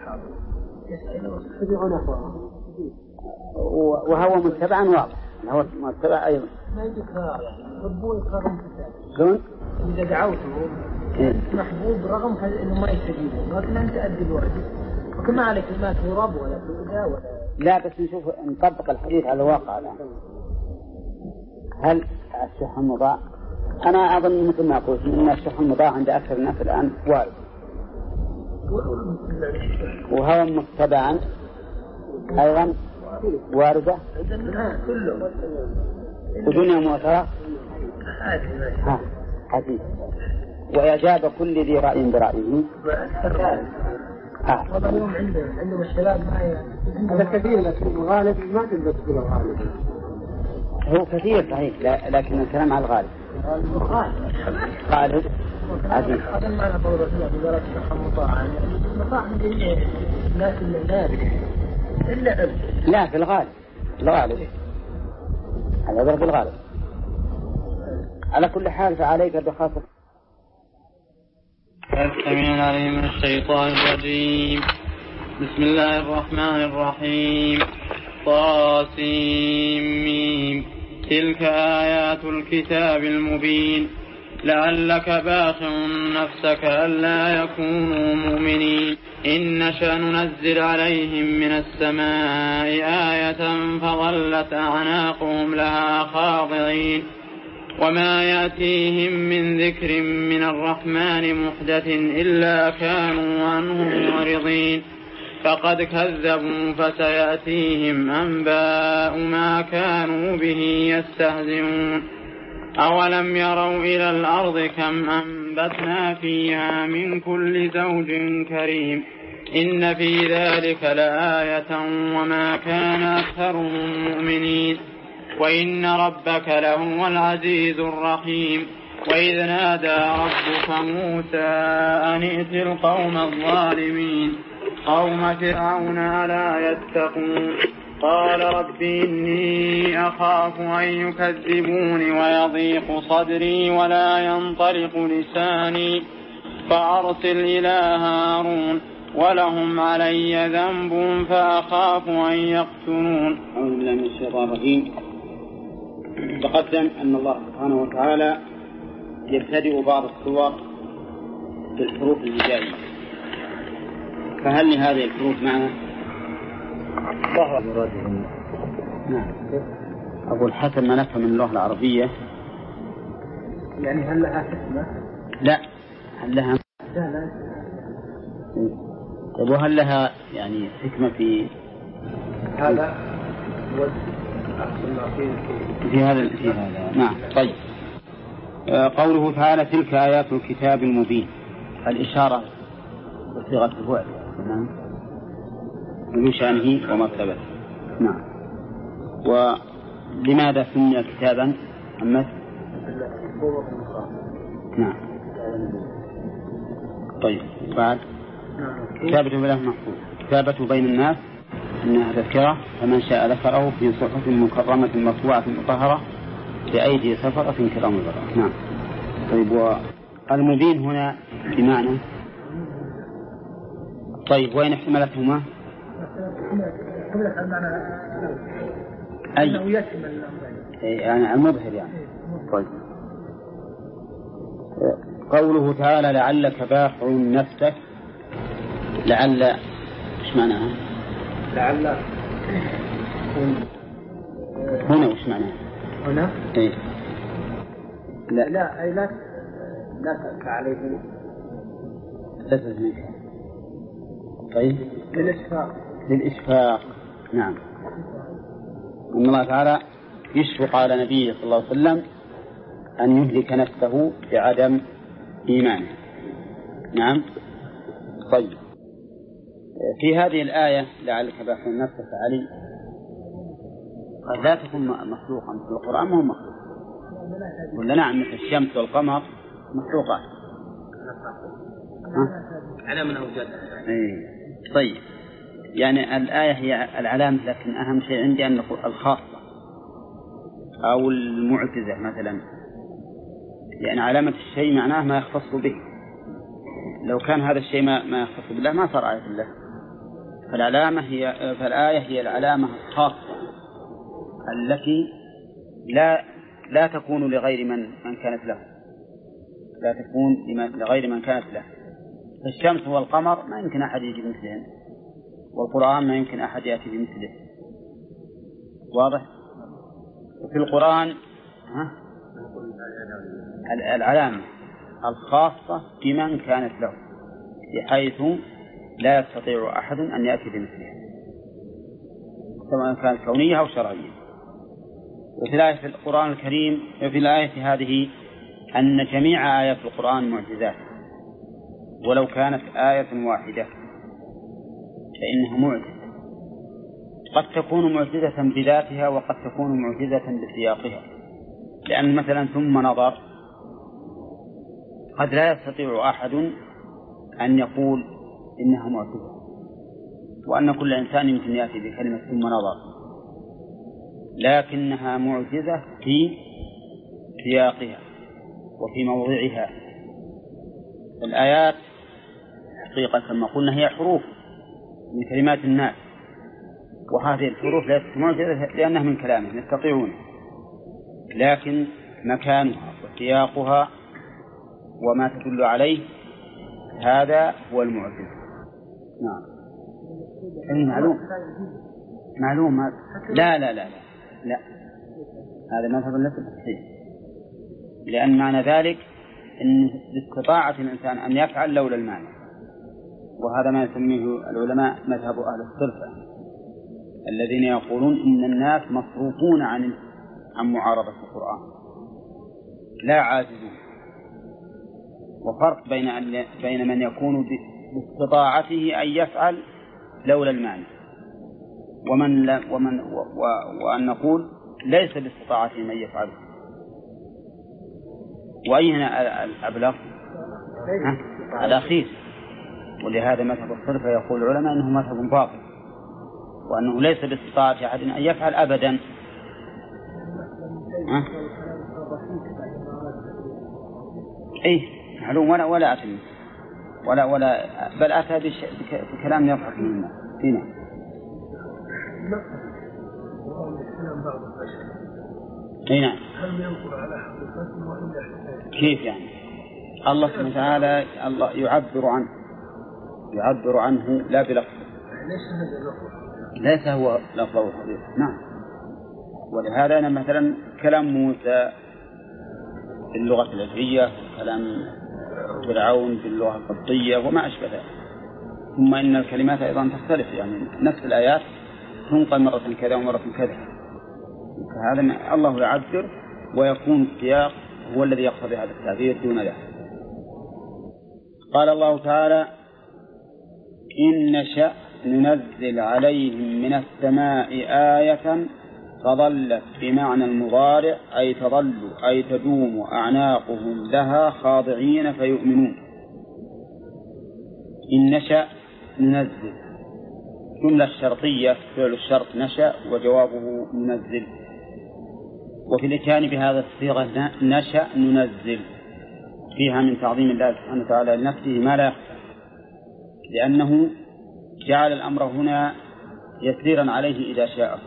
وهو متبعا واضح، هو متبع أيضا. ما يذكر يعني ربوه يقرن شلون؟ إذا دعوته محبوب رغم إنه ما يستجيب لكن أنت أدي الواجب وكما عليك ما تغرب ولا تؤذى ولا. لا بس نشوف نطبق الحديث على الواقع الآن. هل الشح المضاع؟ أنا أظن مثل ما قلت إن الشح المضاع عند أكثر الناس الآن وارد وهو متبعا أيضا واردة ودنيا مؤثرة حديث وإعجاب كل ذي رأي برأيه. هذا اليوم عندهم الشباب هذا كثير لكن الغالب ما تقدر تقول الغالب. هو كثير صحيح لكن الكلام على الغالب. غالب عزيز. هذا المعنى طلبة فيها بذلك الشح المطاع مطاع من جميع الناس اللي إلا لا في الغالب هذا في الغالب. على كل حال فعليك بخاصة السميع العليم من الشيطان الرجيم. بسم الله الرحمن الرحيم. طاسيم تلك آيات الكتاب المبين لعلك باخع نفسك ألا يكونوا مؤمنين إن نشأ ننزل عليهم من السماء آية فظلت أعناقهم لها خاضعين وما يأتيهم من ذكر من الرحمن محدث إلا كانوا عنه معرضين فقد كذبوا فسيأتيهم أنباء ما كانوا به يستهزئون أولم يروا إلى الأرض كم أنبتنا فيها من كل زوج كريم إن في ذلك لآية وما كان أكثرهم مؤمنين وإن ربك لهو العزيز الرحيم وإذ نادى ربك موسى أن ائت القوم الظالمين قوم فرعون ألا يتقون قال رب إني أخاف أن يكذبوني ويضيق صدري ولا ينطلق لساني فأرسل إلى هارون ولهم علي ذنب فأخاف أن يقتلون. أعوذ بالله من الشيطان الرجيم. تقدم أن الله سبحانه وتعالى يبتدئ بعض السور بالحروف الهجائية فهل لهذه الحروف معنى؟ نعم. أقول حسب ما نفهم من اللغة العربية يعني هل لها حكمة؟ لا هل لها وهل لها يعني حكمة في هذا في هذا نعم. طيب قوله تعالى تلك آيات الكتاب المبين الإشارة بصيغة الفعل نعم من شأنه ومرتبته. نعم. ولماذا سمي كتابا محمد؟ نعم. طيب بعد كتابته بله محفوظ كتابته بين الناس إنها تذكرة فمن شاء ذكره في صحف مكرمة مرفوعة مطهرة بأيدي سفرة كرام بررة. نعم. طيب والمبين هنا بمعنى طيب وين احتملتهما؟ أي يعني المظهر يعني. طيب قوله تعالى لعلك باخع نفسك لعل ايش معناها؟ لعل هنا وش معناها؟ هنا إيه؟ لا أي لا تأتى عليه لا تزميك. طيب للإشفاق. نعم. أن الله تعالى يشفق على نبيه صلى الله عليه وسلم أن يهلك نفسه بعدم إيمانه. نعم. طيب، في هذه الآية لعلك باخع نفسك علي قد لا تكون مخلوقا في القرآن، ما هو مخلوق ولا نعم؟ مثل الشمس والقمر مخلوقات على من أوجدها. طيب، يعني الآية هي العلامة، لكن أهم شيء عندي أن نقول الخاصة أو المعجزة مثلا، لأن علامة الشيء معناه ما يختص به. لو كان هذا الشيء ما يختص بالله ما صار آية الله. فالآية هي العلامة الخاصة التي لا تكون لغير من كانت له، لا تكون لغير من كانت له. الشمس والقمر ما يمكن أحد يجي مثلهم، والقرآن ما يمكن أحد يأتي بمثله. واضح؟ وفي القرآن العلامة الخاصة بمن كانت له، بحيث لا يستطيع أحد أن يأتي بمثلها، سواء كانت كونية أو شرعية. وفي الآية في القرآن الكريم، وفي الآية هذه أن جميع آيات القرآن معجزات، ولو كانت آية واحدة فإنها معجزة، قد تكون معجزة بذاتها وقد تكون معجزة بسياقها. لأن مثلا ثم نظر قد لا يستطيع أحد أن يقول إنها معجزة، وأن كل إنسان يمكن يأتي بكلمة ثم نظر، لكنها معجزة في سياقها وفي موضعها. الآيات حقيقة كما قلنا هي حروف من كلمات الناس، وهذه الحروف ليست معجزة لأنها من كلامهم يستطيعون، لكن مكانها وسياقها وما تدل عليه هذا هو المعجزة. نعم. أي معلوم لا هذا مذهب ليس صحيح، لأن معنى ذلك أن استطاعة الإنسان أن يفعل لولا المعنى، وهذا ما يسميه العلماء مذهب أهل الصرفة الذين يقولون إن الناس مصروفون عن معارضة القرآن لا عاجزون. وفرق بين من يكون باستطاعته أن يفعل لولا المعنى وأن نقول ليس باستطاعته من يفعله. وأي هنا الأبلغ؟ الأخير. ولهذا مذهب الصرفة يقول العلماء أنه مذهب باطل، وأنه ليس باستطاعة أحد أن يفعل أبدا. إيه معلوم ولا أتم ولا بل أتى بكلام يضحك من الناس فينا. أي نعم. كيف يعني؟ الله سبحانه وتعالى الله يعبر عنه لا بلفظ، ليس هو لفظه الحقيقي. نعم. ولهذا أنا مثلا كلام موسى باللغة العبرية، كلام فرعون باللغة القبطية وما أشبه ذلك. ثم إن الكلمات أيضا تختلف، يعني نفس الآيات تنقل مرة كذا ومرة كذا. هذا الله يعبر ويكون السياق هو الذي يقتضي هذا التعبير دون ذلك. قال الله تعالى: إن نشأ ننزل عليهم من السماء آية فظلت بمعنى المضارع أي تظل أي تدوم أعناقهم لها خاضعين فيؤمنون. إن نشأ ننزل جملة الشرطية فعل الشرط نشأ وجوابه ننزل. وفي الإتيان بهذا الصيغة نشأ ننزل فيها من تعظيم الله سبحانه وتعالى لنفسه ما لا يخفى، لأنه جعل الأمر هنا يسيرا عليه إذا شاء،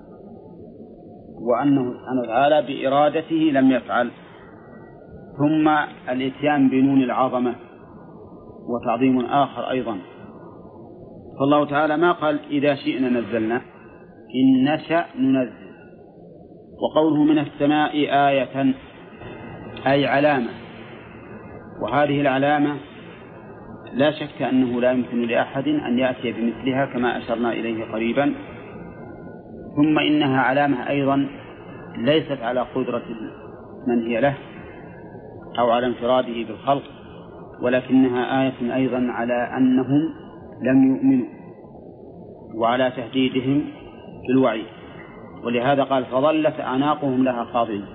وأنه سبحانه وتعالى بإرادته لم يفعل. ثم الإتيان بنون العظمة وتعظيم آخر أيضا، فالله تعالى ما قال إذا شئنا نزلنا، إن نشأ ننزل. وقوله من السماء آية أي علامة، وهذه العلامة لا شك أنه لا يمكن لأحد أن يأتي بمثلها كما أشرنا إليه قريبا. ثم إنها علامة أيضا ليست على قدرة من هي له أو على انفراده بالخلق، ولكنها آية أيضا على أنهم لم يؤمنوا وعلى تهديدهم بالوعيد، ولهذا قال فظلت أعناقهم لها خاضعين.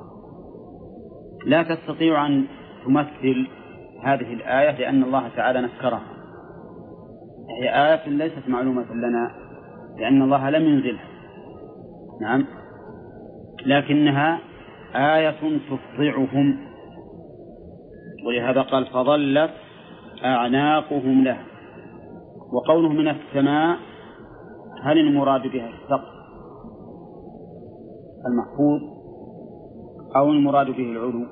لا تستطيع أن تمثل هذه الآية لأن الله تعالى نكرها، هي آية ليست معلومة لنا لأن الله لم ينزلها، نعم، لكنها آية تفضعهم، ولهذا قال فظلت أعناقهم لها. وقوله من السماء هل المراد بها السقف المحفوظ أو المراد به العلو؟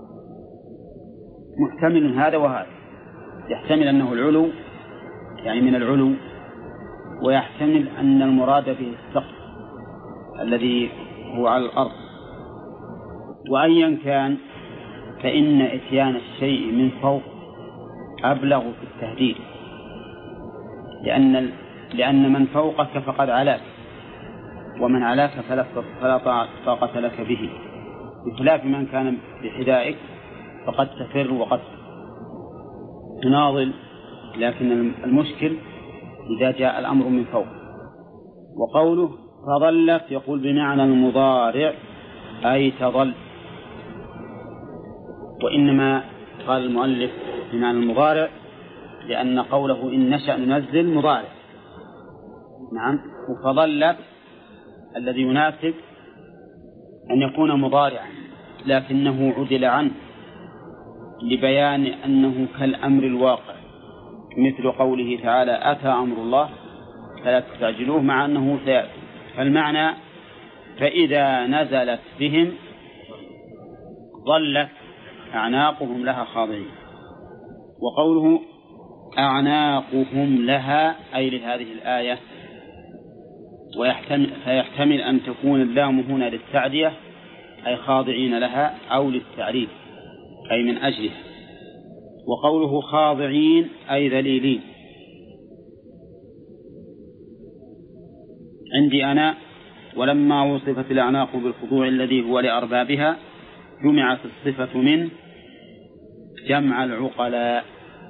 محتمل هذا وهذا، يحتمل أنه العلو يعني من العلو، ويحتمل أن المراد به السقف الذي هو على الأرض. وأيا كان فإن إتيان الشيء من فوق أبلغ في التهديد، لأن من فوقك فقد علاك، ومن علاك فلا طاقة لك به، بخلاف من كان بحذائك فقد تفر وقد تناضل. لكن المشكل إذا جاء الأمر من فوق. وقوله فظلت يقول بمعنى المضارع أي تظل، وإنما قال المؤلف بمعنى المضارع لأن قوله إن نشأ ننزل مضارع، نعم. وفظلت الذي يناسب أن يكون مضارعا لكنه عدل عنه لبيان أنه كالأمر الواقع، مثل قوله تعالى أتى أمر الله فلا تستعجلوه، مع أنه سيأتي. فالمعنى فإذا نزلت بهم ظلت أعناقهم لها خاضعين. وقوله أعناقهم لها أي لهذه الآية، فيحتمل أن تكون اللام هنا للتعدية أي خاضعين لها، أو للتعريف أي من أجلها. وقوله خاضعين أي ذليلين. عندي أنا ولما وصفت الأعناق بالخضوع الذي هو لأربابها جمعت الصفة من جمع العقلاء.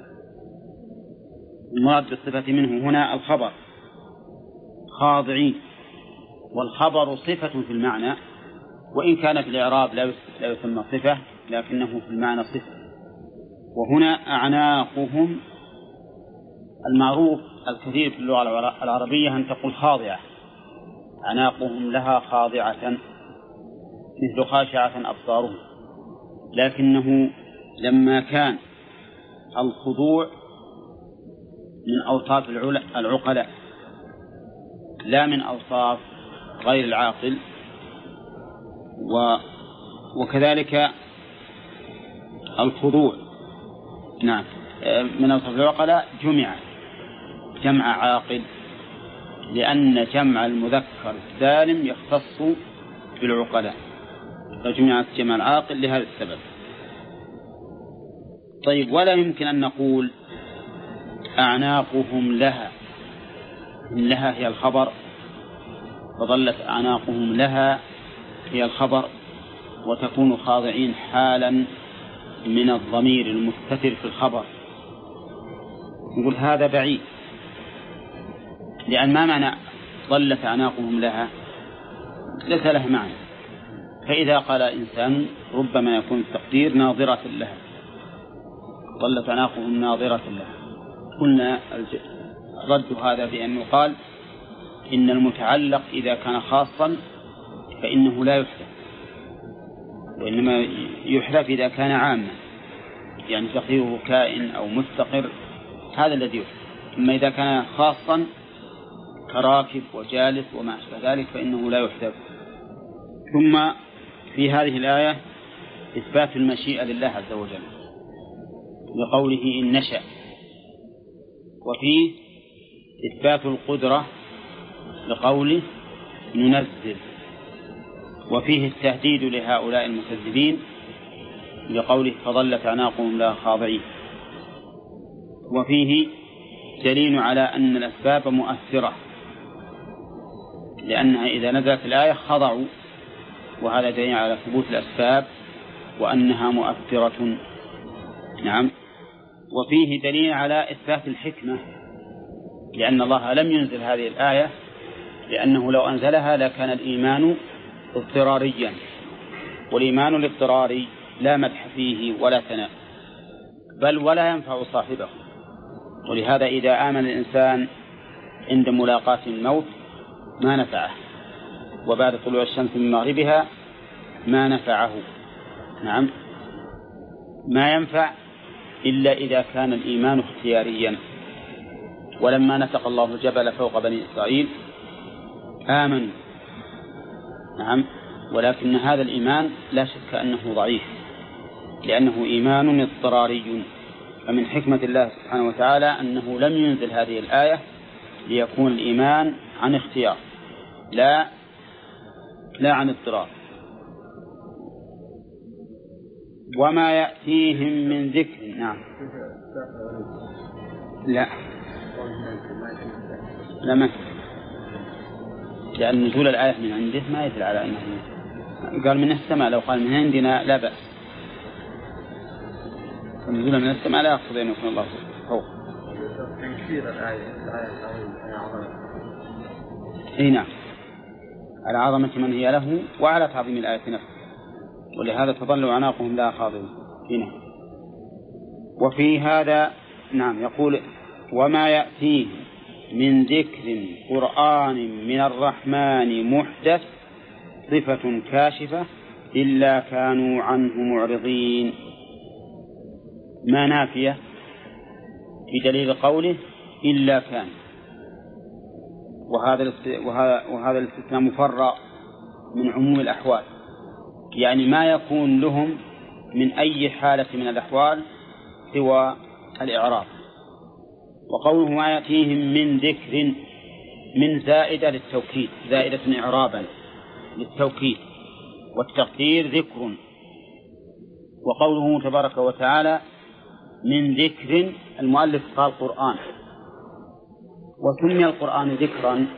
المراد بالصفة منه هنا الخبر خاضعين، والخبر صفة في المعنى، وإن كان في الإعراب لا يسمى صفة لكنه في المعنى صفة. وهنا أعناقهم المعروف الكثير في اللغة العربية أن تقول خاضعة، أعناقهم لها خاضعة مثل خاشعة أبصارهم، لكنه لما كان الخضوع من أوصاف العقلاء لا من أوصاف غير العاقل، وكذلك الخضوع نعم من أوصاف العقلاء جمع عاقل، لأن جمع المذكر السالم يختص بالعقلاء، فجمعت جمع العاقل لهذا السبب. طيب، ولا يمكن أن نقول أعناقهم لها، إن لها هي الخبر، فظلت أعناقهم لها هي الخبر، وتكون خاضعين حالا من الضمير المستتر في الخبر. نقول هذا بعيد، لأن ما معنى ظلت أعناقهم لها؟ ليس له معنى. فإذا قال إنسان ربما يكون التقدير ناظرة لها، ظلت أعناقهم ناظرة لها. قلنا رد هذا بأن يقال إن المتعلق إذا كان خاصا فإنه لا يحذف، وإنما يحذف إذا كان عاما، يعني تقديره كائن أو مستقر، هذا الذي يحذف. أما إذا كان خاصا كراكب وجالس وما أشبه ذلك فإنه لا يحذف. ثم في هذه الآية إثبات المشيئة لله عز وجل لقوله إن نشأ، وفيه إثبات القدرة لقوله ننزل، وفيه التهديد لهؤلاء المكذبين لقوله فظلت أعناقهم لها خاضعين. وفيه دليل على أن الأسباب مؤثرة، لأنها إذا نزلت الآية خضعوا، وهذا دليل على ثبوت الأسباب وأنها مؤثرة. نعم. وفيه دليل على إثبات الحكمة، لأن الله لم ينزل هذه الآية لأنه لو أنزلها لكان الإيمان اضطراريا، والإيمان الاضطراري لا مدح فيه ولا ثناء، بل ولا ينفع صاحبه. ولهذا إذا آمن الإنسان عند ملاقاة الموت ما نفعه، وبعد طلوع الشمس من مغربها ما نفعه. نعم، ما ينفع إلا إذا كان الإيمان اختياريا. ولما نطق الله الجبل فوق بني إسرائيل آمنوا. نعم، ولكن هذا الإيمان لا شك أنه ضعيف، لأنه إيمان اضطراري. فمن حكمة الله سبحانه وتعالى أنه لم ينزل هذه الآية ليكون الإيمان عن اختيار لا عن اضطرار. وما يأتيهم من ذكر. نعم، لا ما، لأن نزول الآية من عنده ما يدل على أنه قال من السماء. لو قال من عندنا لا بأس، نزول من السماء لا يقصد أن يكون الله فوق. تنكير الآية عظمة. أي نعم، على عظمة من هي له وعلى تعظيم الآية نفسه، ولهذا تظل عناقهم لا خاضعين. هنا وفي هذا نعم يقول وما يأتيه من ذكر قرآن من الرحمن محدث صفة كاشفة إلا كانوا عنه معرضين. ما نافية في دليل قوله إلا كان، وهذا الاستثناء مفرع من عموم الأحوال، يعني ما يكون لهم من أي حالة من الأحوال سوى الإعراب. وقوله ما يأتيهم من ذكر من زائدة للتوكيد، زائدة إعرابا للتوكيد، والتقدير ذكر. وقوله تبارك وتعالى من ذكر، المؤلف قال قرآن، وسمي القرآن ذكرا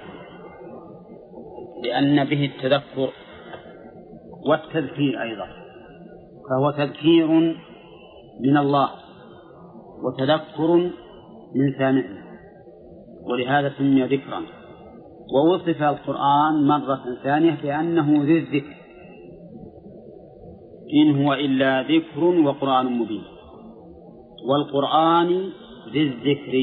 لأن به التذكر والتذكير أيضا، فهو تذكير من الله وتذكر من سامعه، ولهذا سمي ذكرا. ووصف القرآن مرة ثانية بأنه ذي الذكر، إن هو إلا ذكر وقرآن مبين. والقرآن ذي الذكر،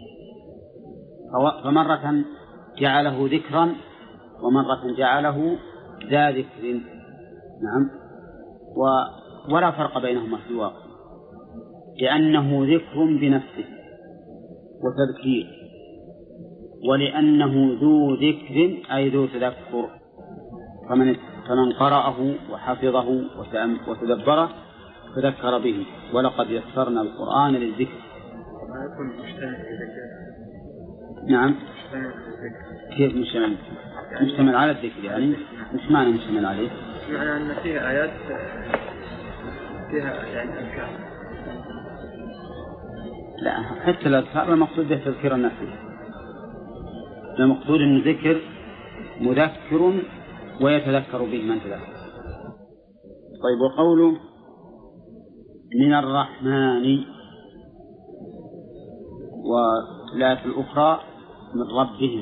فمرة جعله ذكرا ومرة جعله ذا ذكر. نعم، ولا فرق بينهما في الواقع، لأنه ذكر بنفسه وتذكير، ولأنه ذو ذكر أي ذو تذكر. فمن قرأه وحفظه وتدبره تذكر به. ولقد يسرنا القرآن للذكر. ما يكون مشتمل على الذكر. نعم، كيف مشتمل؟ مشتمل على الذكر، يعني مش معنى مشتمل عليه؟ معنى أن فيها آيات فيها يعني أذكار. لا، حتى الأذكار المقصود به تذكير الناس، المقصود أن ذكر مذكر ويتذكر به من تذكر. طيب، وقوله من الرحمن، والآية الأخرى من ربهم،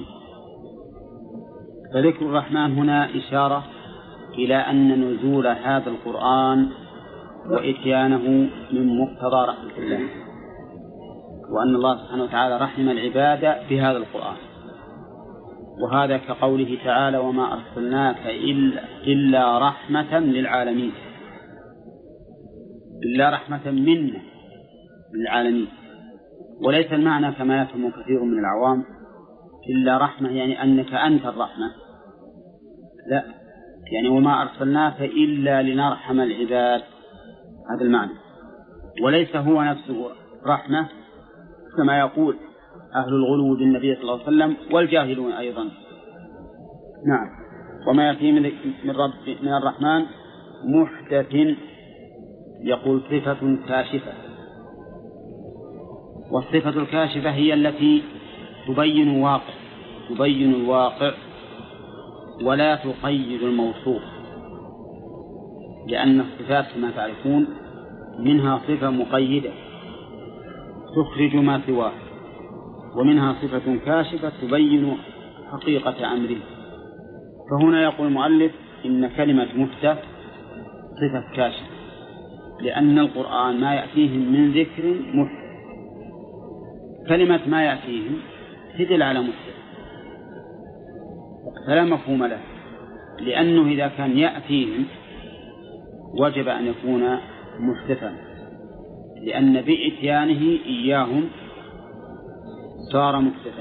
فذكر الرحمن هنا إشارة إلى أن نزول هذا القرآن وإتيانه من مقتضى رحمة الله، وأن الله سبحانه وتعالى رحم العباد بهذا القرآن. وهذا كقوله تعالى وما أرسلناك إلا رحمة للعالمين، إلا رحمة منا للعالمين. وليس المعنى كما يفهم كثير من العوام إلا رحمة يعني أنك أنت الرحمة، لا، يعني وما أرسلناك إلا لنرحم العباد، هذا المعنى. وليس هو نفسه رحمة كما يقول أهل الغلو بالنبي صلى الله عليه وسلم والجاهلون أيضا. نعم، وما يأتي من الرحمن محدث، يقول صفة كاشفة. والصفة الكاشفة هي التي تبين الواقع ولا تقيد الموصوف، لأن الصفات كما تعرفون منها صفة مقيدة تخرج ما سواه، ومنها صفة كاشفة تبين حقيقة أمره. فهنا يقول المؤلف إن كلمة محدث صفة كاشفة، لأن القرآن ما يأتيهم من ذكر محدث. كلمة ما يأتيهم تدل على محدث، فلا مفهوم له، لأنه إذا كان يأتيهم وجب أن يكون محدثا، لأن بإتيانه إياهم صار محدثا.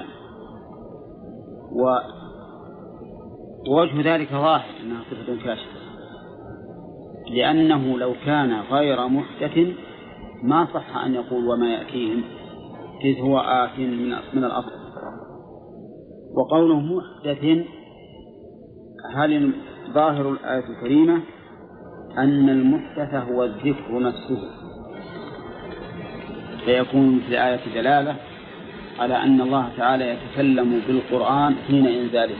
ووجه ذلك ظاهر أنها صفة كاشفة، لأنه لو كان غير محدث ما صح أن يقول وما يأتيهم، إذ هو آت من الأصل. وقوله محدث، هل ظاهر الآية الكريمة أن المحدث هو الذكر نفسه، فيكون في الآية دلالة على أن الله تعالى يتكلم بالقرآن حين إنزاله،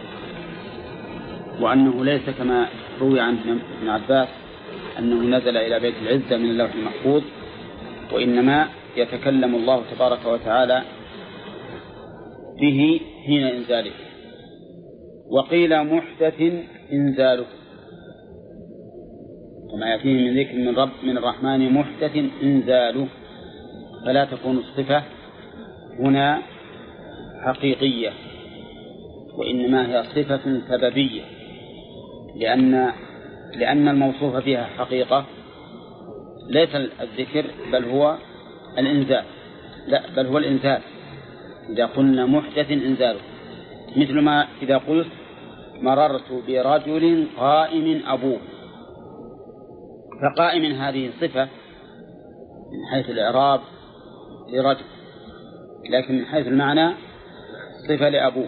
وأنه ليس كما روي عن ابن عباس أنه نزل إلى بيت العزة من اللوح المحفوظ، وإنما يتكلم الله تبارك وتعالى به حين إنزاله. وقيل محدث إنزاله، وما يأتيه من ذكر من الرحمن محدث إنزاله، فلا تكون الصفة هنا حقيقية، وإنما هي صفة سببية، لأن الموصوف بها حقيقة ليس الذكر بل هو الإنزال، بل هو الإنزال. إذا قلنا محدث إنزاله، مثل ما إذا قلت مررت برجل قائم أبوه، فقائم هذه صفة من حيث الإعراب لرجل، لكن من حيث المعنى صفة لأبوه.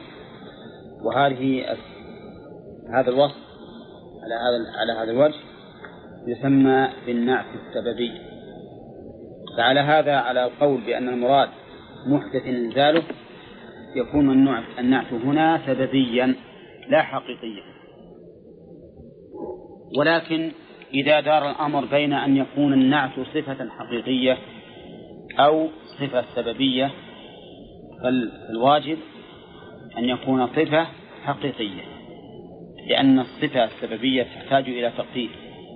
هذا الوصف على هذا الوجه يسمى بالنعت السببي. فعلى هذا، على القول بأن المراد محدث إنزاله، يكون النعت هنا سببيا لا حقيقيا. ولكن إذا دار الأمر بين أن يكون النعت صفة حقيقية أو صفة سببية، فالواجب أن يكون صفة حقيقية، لأن الصفة السببية تحتاج إلى تقدير،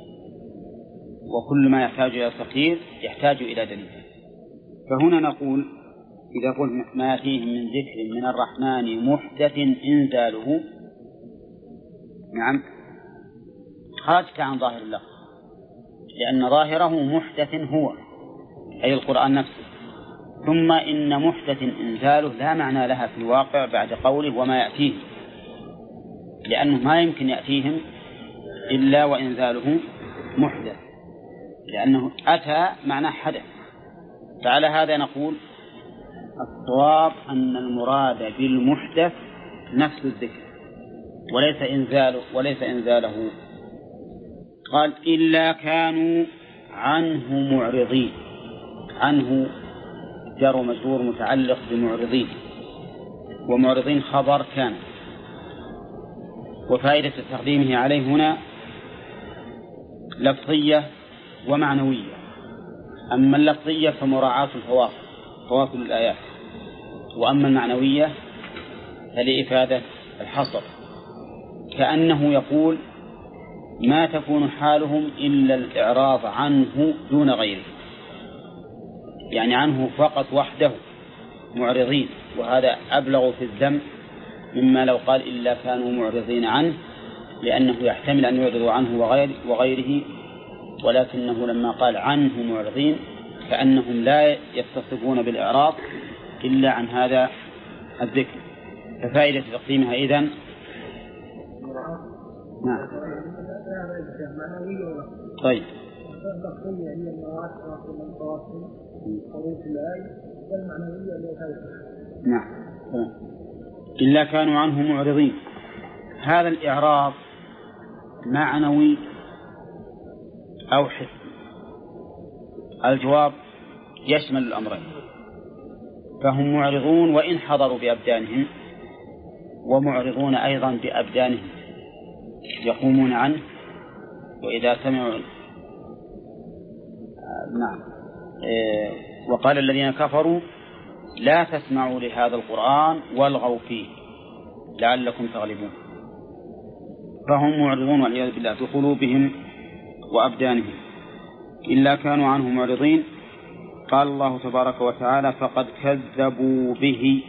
وكل ما يحتاج إلى تقدير يحتاج إلى دليل. فهنا نقول إذا قلنا ما فيه من ذكر من الرحمن محدث إنزاله، نعم، خارج عن ظاهر اللفظ، لأن ظاهره محدث هو أي القرآن نفسه. ثم إن محدث إنزاله لا معنى لها في الواقع بعد قوله وما يأتيه، لأنه ما يمكن يأتيهم إلا وإنزاله محدث، لأنه أتى معنى حدث. فعلى هذا نقول الصواب أن المراد بالمحدث نفس الذكر وليس إنزاله. قال إلا كانوا عنه معرضين. عنه جار ومجرور متعلق بمعرضين، ومعرضين خبر كان، وفائدة تقديمه عليه هنا لفظية ومعنوية. أما اللفظية فمراعاة فواصل الآيات، وأما المعنوية فلإفادة الحصر، كأنه يقول ما تكون حالهم إلا الإعراض عنه دون غيره، يعني عنه فقط وحده معرضين، وهذا أبلغ في الذم مما لو قال إلا كانوا معرضين عنه، لأنه يحتمل أن يعرضوا عنه وغيره، ولكنه لما قال عنه معرضين كأنهم لا يتصفون بالإعراض إلا عن هذا الذكر. ففائدة تقديمها إذن نعم. طيب نعم. إلا كانوا عنه معرضين، هذا الإعراض معنوي أو حسي؟ الجواب يشمل الأمرين، فهم معرضون وإن حضروا بأبدانهم، ومعرضون أيضا بأبدانهم يقومون عنه، وإذا سمعوا نعم وقال الذين كفروا لا تسمعوا لهذا القرآن والغوا فيه لعلكم تغلبون، فهم معرضون والعياذ بالله بقلوبهم وأبدانهم إلا كانوا عنه معرضين. قال الله تبارك وتعالى فقد كذبوا به،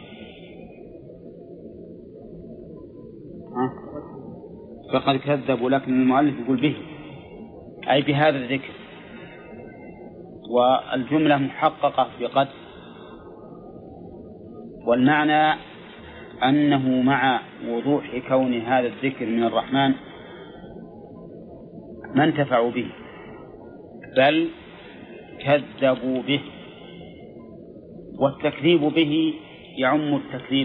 فقد كذبوا، لكن المؤلف يقول به أي بهذا الذكر، والجملة محققة بقد، والمعنى أنه مع وضوح كون هذا الذكر من الرحمن ما انتفعوا به بل كذبوا به. والتكذيب به يعم التكذيب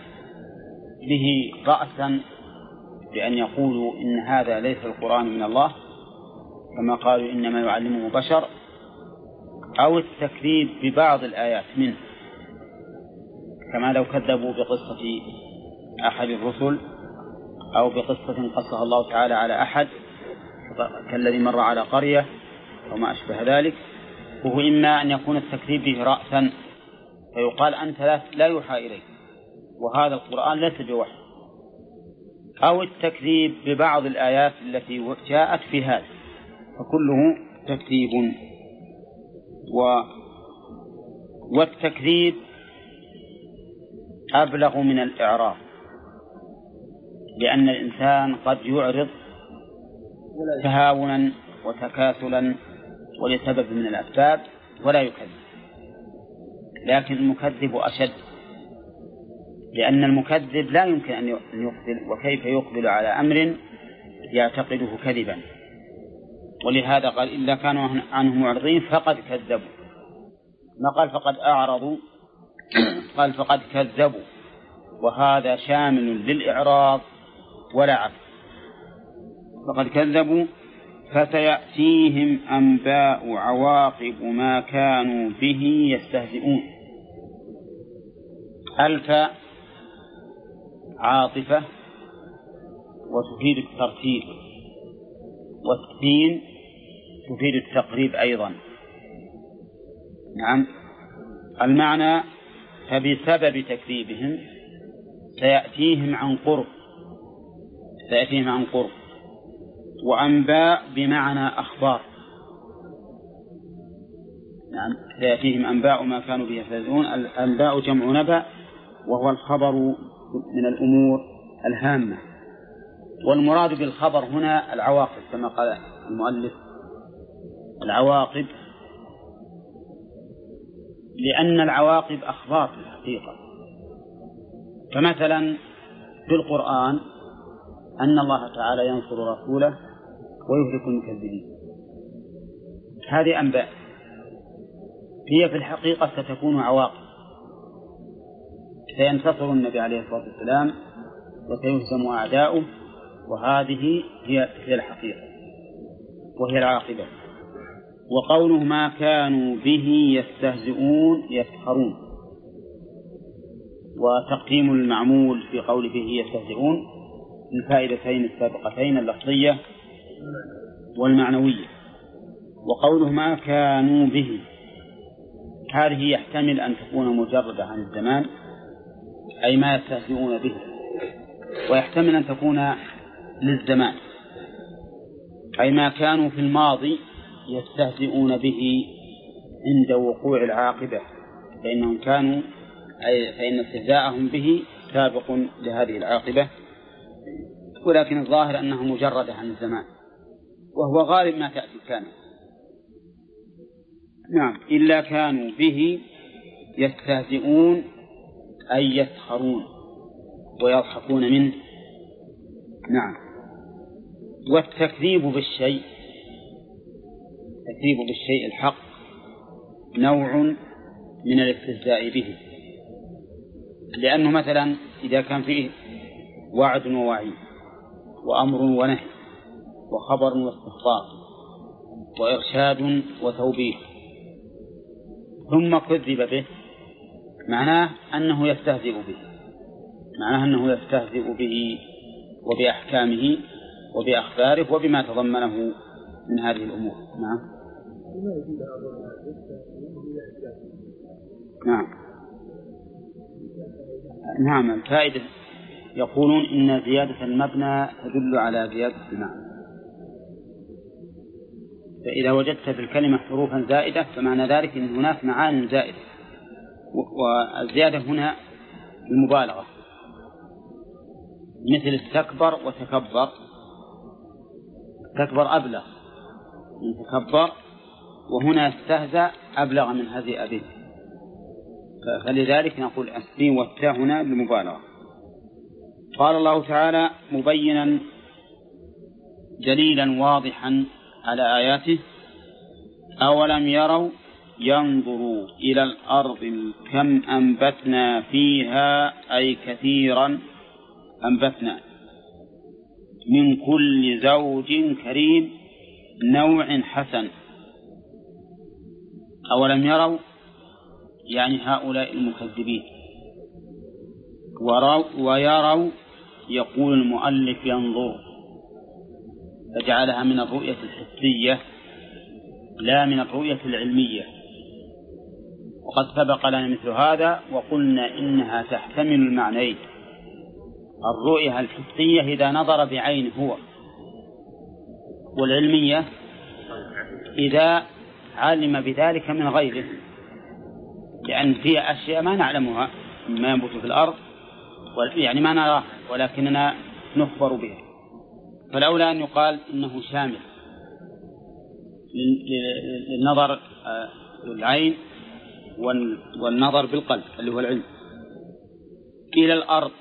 به رأسا بأن يقولوا إن هذا ليس القرآن من الله كما قالوا إنما يعلمه بشر، أو التكذيب ببعض الآيات منه كما لو كذبوا بقصة أحد الرسل أو بقصة قصها الله تعالى على أحد كالذي مر على قرية أو ما أشبه ذلك. وهو إما أن يكون التكذيب به رأسا فيقال أنت لا يوحى إليك وهذا القرآن ليس بوحي، أو التكذيب ببعض الآيات التي جاءت في هذا، فكله تكذيب. والتكذيب أبلغ من الإعراض، لأن الإنسان قد يعرض تهاونا وتكاسلا ولسبب من الأسباب ولا يكذب، لكن المكذب أشد، لأن المكذب لا يمكن أن يقبل، وكيف يقبل على أمر يعتقده كذبا. ولهذا قال إلا كانوا عنه معرضين فقد كذبوا، ما قال فقد أعرضوا، قال فقد كذبوا، وهذا شامل للإعراض ولا عكس. فقد كذبوا فسيأتيهم أنباء عواقب ما كانوا به يستهزئون. ألف عاطفة وتفيد الترتيب، والسين تفيد التقريب أيضا. نعم، المعنى فبسبب تكذيبهم سيأتيهم عن قرب، سيأتيهم عن قرب. وأنباء بمعنى أخبار، نعم سيأتيهم أنباء ما كانوا به يستهزئون. الأنباء جمع نبأ وهو الخبر من الأمور الهامة، والمراد بالخبر هنا العواقب كما قال المؤلف العواقب، لأن العواقب أخبار في الحقيقة. فمثلا في القرآن أن الله تعالى ينصر رسوله ويهلك المكذبين، هذه أنباء، هي في الحقيقة ستكون عواقب، سينتصر النبي عليه الصلاة والسلام وسيهزم أعداؤه، وهذه هي الحقيقة وهي العاقبة. وقوله ما كانوا به يستهزئون يسخرون، وتقديم المعمول في قول به يستهزئون الفائدتين السابقتين اللفظية والمعنوية. وقوله ما كانوا به هذه يحتمل أن تكون مجردة عن الزمان أي ما يستهزئون به، ويحتمل أن تكون للزمان أي ما كانوا في الماضي يستهزئون به عند وقوع العاقبة، فإنهم كانوا فإن استهزاءهم به سابق لهذه العاقبة، ولكن الظاهر أنه مجرد عن الزمان، وهو غالب ما تأتي كان. نعم، إلا كانوا به يستهزئون أي يسخرون ويضحكون منه. نعم. والتكذيب بالشيء، التكذيب بالشيء الحق نوع من الاستهزاء به، لأنه مثلا إذا كان فيه وعد ووعيد وأمر ونهي وخبر واستخبار وإرشاد وتوبيخ ثم كذب به، معناه أنه يستهزئ به، معناه أنه يستهزئ به وبأحكامه وبأخباره وبما تضمنه من هذه الأمور. نعم. نعم الفائدة يقولون إن زيادة المبنى تدل على زيادة المعنى، فإذا وجدت في الكلمة حروفا زائدة فمعنى ذلك أن هناك معاني زائدة، والزيادة هنا المبالغة، مثل استكبر وتكبر. استكبر أبلغ من تكبر، وهنا استهزأ أبلغ من هزئ به، فلذلك نقول السين والتاء هنا للمبالغة. قال الله تعالى مبينا دليلا واضحا على آياته: أولم يروا ينظروا إلى الأرض كم أنبتنا فيها، أي كثيرا أنبتنا، من كل زوج كريم نوع حسن. أولم يروا يعني هؤلاء المكذبين، ويروا يقول المؤلف ينظر، فجعلها من الرؤية الحسية لا من الرؤية العلمية، وقد سبق لنا مثل هذا وقلنا إنها تحتمل المعنيين: الرؤية الحسية إذا نظر بعينه هو، والعلمية إذا علم بذلك من غيره، لأن فيها أشياء ما نعلمها مما ينبت في الأرض، يعني ما نراها ولكننا نخبر بها، فالأولى أن يقال إنه شامل للنظر بالعين والنظر بالقلب اللي هو العلم. إلى الأرض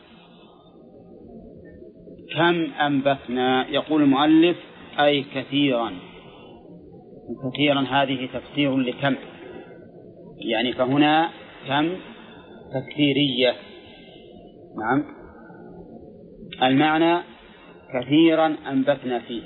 كم أنبتنا، يقول المؤلف أي كثيرا. كثيرا هذه تفسير لكم، يعني فهنا كم تكثيرية. نعم، المعنى كثيرا أنبتنا فيه،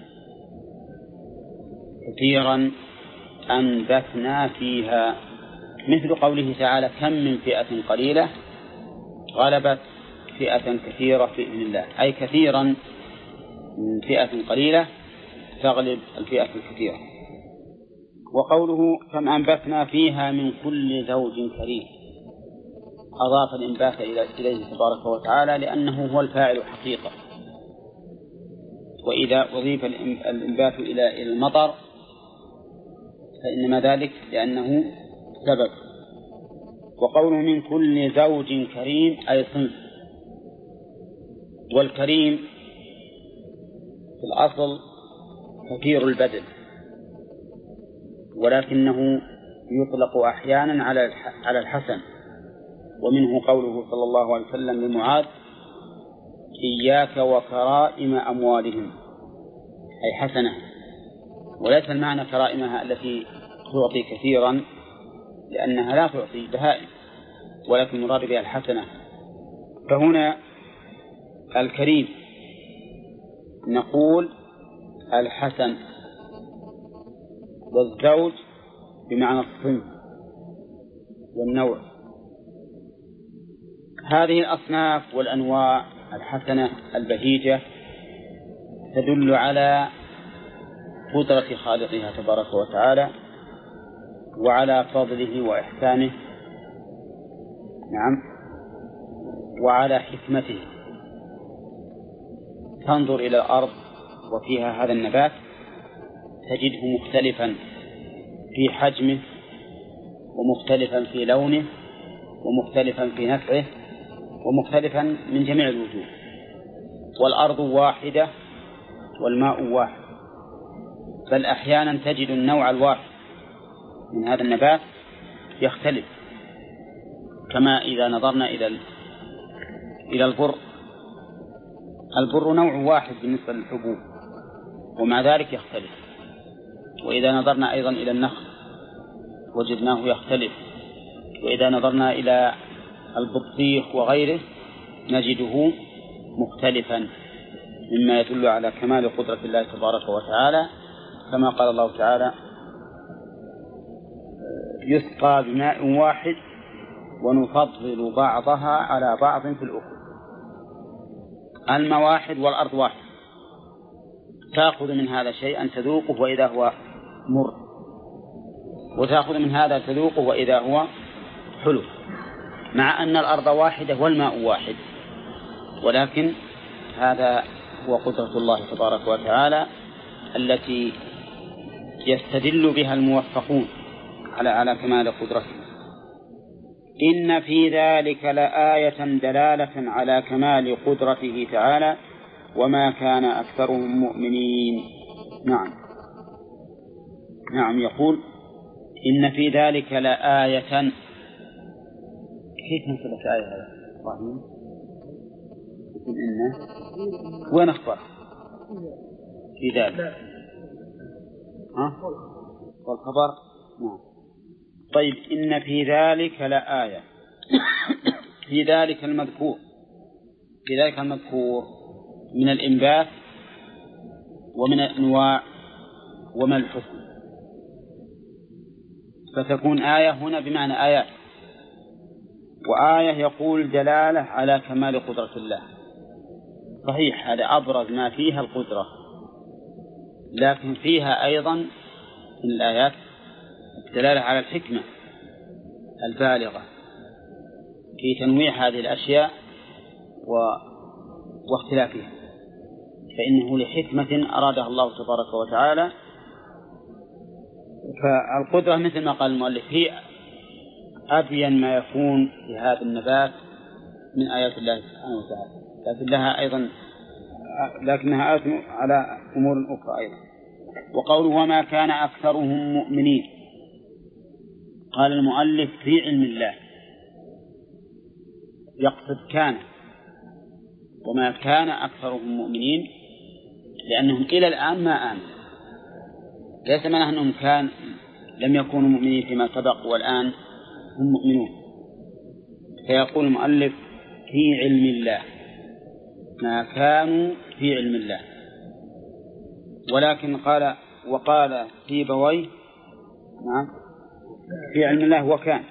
كثيرا أنبتنا فيها، مثل قوله تعالى: كم من فئة قليلة غلبت فئة كثيرة بإذن الله، أي كثيرا من فئة قليلة تغلب الفئة الكثيرة. وقوله كم أنبتنا فيها من كل زوج كريم، أضاف الإنبات إليه تبارك وتعالى لأنه هو الفاعل حقيقة، وإذا أضيف الإنبات إلى المطر فإنما ذلك لأنه سبب. وقوله من كل زوج كريم أي صنف، والكريم في الأصل كثير البذل، ولكنه يطلق أحيانا على الحسن، ومنه قوله صلى الله عليه وسلم لمعاذ: إياك وكرائم أموالهم، أي حسنة، وليس المعنى كرائمها التي تعطي كثيرا لأنها لا تعطي بهائم، ولكن مراد بها الحسنة. فهنا الكريم نقول الحسن، والزوج بمعنى الصنف والنوع. هذه الأصناف والأنواع الحسنة البهيجة تدل على قدرة خالقها تبارك وتعالى وعلى فضله وإحسانه، نعم، وعلى حكمته. تنظر إلى الأرض وفيها هذا النبات تجده مختلفا في حجمه، ومختلفا في لونه، ومختلفا في نفعه، ومختلفا من جميع الوجوه. والأرض واحدة والماء واحد، بل أحيانا تجد النوع الواحد من هذا النبات يختلف، كما إذا نظرنا إلى البر. البر نوع واحد بالنسبة للحبوب ومع ذلك يختلف. وإذا نظرنا أيضا إلى النخل وجدناه يختلف. وإذا نظرنا إلى البطيخ وغيره نجده مختلفا، مما يدل على كمال قدرة الله تبارك وتعالى، كما قال الله تعالى: يسقى بماء واحد ونفضل بعضها على بعض في الأكل. الماء واحد والأرض واحد، تأخذ من هذا شيئا تذوقه وإذا هو مر، وتأخذ من هذا تذوقه وإذا هو حلو، مع أن الأرض واحدة والماء واحد، ولكن هذا هو قدرة الله تبارك وتعالى التي يستدل بها الموفقون على كمال قدرته. إن في ذلك لآية دلالة على كمال قدرته تعالى وما كان أكثرهم مؤمنين. نعم يقول إن في ذلك لآية. كيف نسبت آية هذا؟ إنه وين أخبر في ذلك؟ والخبر نعم. طيب إن في ذلك لآية في ذلك المذكور من الإنبات ومن الأنواع ومن الحكم، فتكون آية هنا بمعنى آيات، وآية يقول دلالة على كمال قدرة الله. صحيح هذا أبرز ما فيها القدرة، لكن فيها أيضا من الآيات الدلالة على الحكمة البالغة في تنويع هذه الأشياء واختلافها، فإنه لحكمة أرادها الله تبارك وتعالى. فالقدرة مثل ما قال المؤلف هي أبين ما يكون في هذا النبات من آيات الله سبحانه وتعالى، لكنها آية على أمور أخرى أيضا. وقوله وما كان أكثرهم مؤمنين، قال المؤلف في علم الله يقصد كان، وما كان أكثرهم مؤمنين لأنهم إلى الآن ما آمنوا، ليس معناه أنهم لم يكونوا مؤمنين فيما سبق والآن هم مؤمنون. فيقول المؤلف في علم الله ما كانوا في علم الله، ولكن وقال سيبويه نعم في علم الله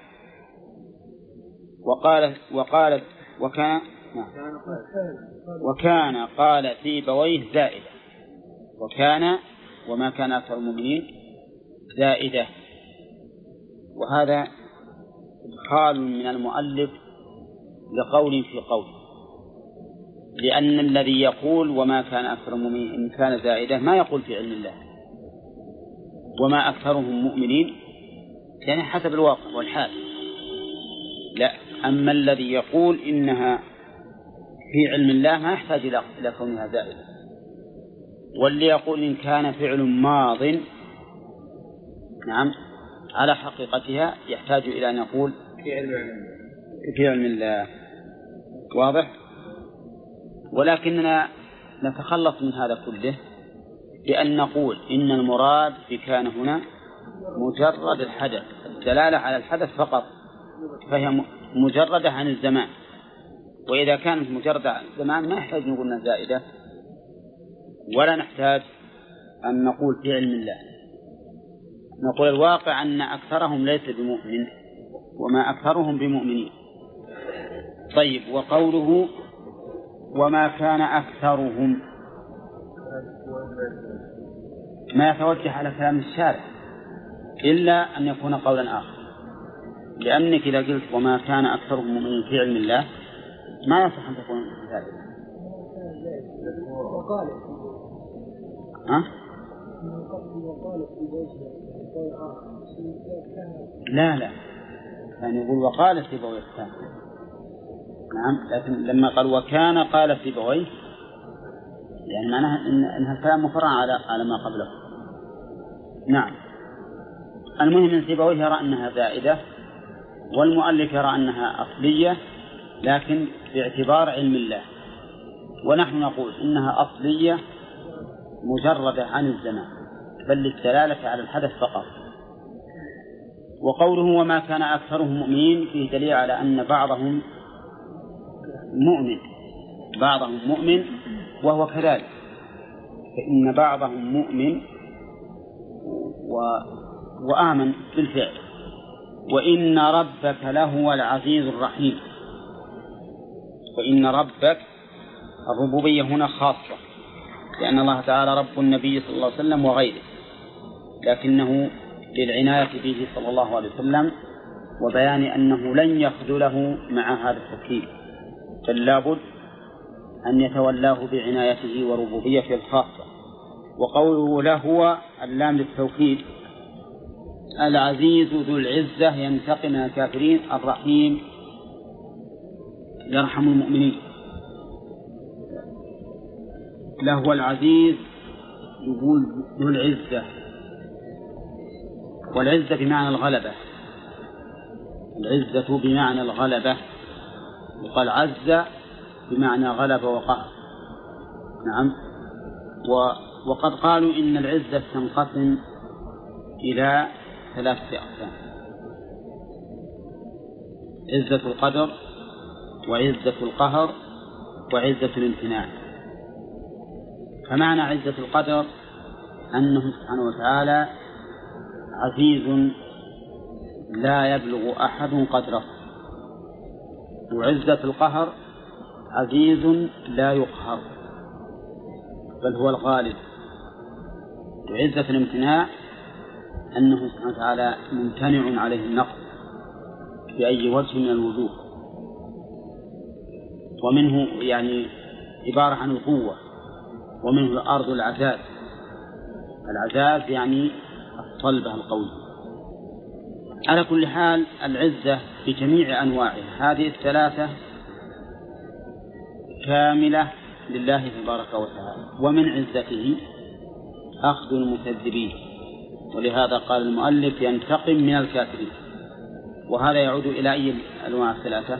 وكان قال سيبويه زائدة، وكان وما كان أكثر المؤمنين زائدة. وهذا إدخال من المؤلف لقول في قول، لأن الذي يقول وما كان أكثر المؤمنين إن كان زائدة ما يقول في علم الله وما أكثرهم مؤمنين، يعني حسب الواقع والحال. لا، أما الذي يقول إنها في علم الله ما يحتاج إلى كونها زائدة، واللي يقول إن كان فعل ماض نعم على حقيقتها يحتاج إلى أن يقول في علم الله. واضح؟ ولكننا نتخلص من هذا كله بأن نقول إن المراد بكان هنا مجرد الحدث، الدلالة على الحدث فقط، فهي مجردة عن الزمان. وإذا كانت مجردة عن الزمان ما يحتاج نقول أنها زائدة، ولا نحتاج أن نقول في علم الله. نقول الواقع أن أكثرهم ليس بمؤمن وما أكثرهم بمؤمنين. طيب، وقوله وما كان أكثرهم ما يتوجه على كلام الشارع إلا أن يكون قولا آخر، لأنك إذا قلت وما كان أكثرهم مؤمنين في علم الله ما يصح أن تكون ذلك. لا يعني يقول وقال سيبويه كان، نعم، لكن لما قال وكان قال سيبويه يعني معناها إنها كلام مفرع على ما قبله. نعم. المهم أن سيبويه يرى أنها زائدة، والمؤلف يرى أنها أصلية لكن باعتبار علم الله، ونحن نقول إنها أصلية مجردة عن الزمان بل للدلالة على الحدث فقط. وقوله وما كان أكثرهم مؤمنين فيه دليل على أن بعضهم مؤمن وهو كذلك، فإن بعضهم مؤمن وآمن بالفعل. وإن ربك لهو العزيز الرحيم. وإن ربك الربوبية هنا خاصة، لأن الله تعالى رب النبي صلى الله عليه وسلم وغيره، لكنه للعناية به صلى الله عليه وسلم وبيان أنه لن يخذله مع هذا التركيب، بل لابد أن يتولاه بعنايته وربوبيته الخاصة. وقوله لهو اللام للتوكيد، العزيز ذو العزة ينتقم من الكافرين، الرحيم يرحم المؤمنين. لهو العزيز يقول ذو العزة، والعزة بمعنى الغلبة، العزة بمعنى الغلبة، وقال عز بمعنى غلبة وقهر. نعم. وقد قالوا إن العزة تنقسم إلى 3 أقسام: عزة القدر، وعزة القهر، وعزة الامتناع. فمعنى عزة القدر أنه سبحانه وتعالى عزيز لا يبلغ أحد قدره، وعزة القهر عزيز لا يقهر بل هو الغالب، وعزة الامتناع أنه سبحانه وتعالى ممتنع عليه النقص بأي وجه من الوجوه، ومنه يعني عبارة عن القوة، ومنه الأرض العزاز، العزاز يعني الصلبة القوية. على كل حال العزة بجميع أنواعها هذه 3 كاملة لله تبارك وتعالى، ومن عزته أخذ المكذبين، ولهذا قال المؤلف ينتقم من الكافرين. وهذا يعود إلى أي الأنواع 3؟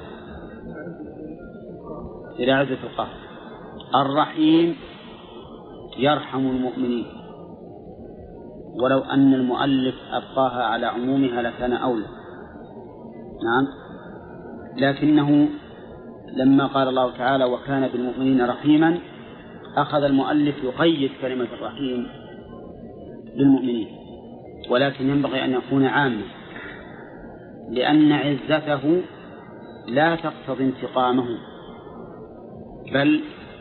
إلى عزة القهر. الرحيم يرحم المؤمنين، ولو أن المؤلف أبقاها على عمومها لكان أولى. نعم. لكنه لما قال الله تعالى وكان بالمؤمنين رحيما، أخذ المؤلف يقيد كلمة الرحيم بالمؤمنين، ولكن ينبغي أن يكون عاما، لأن عزته لا تقتضي انتقامه، بل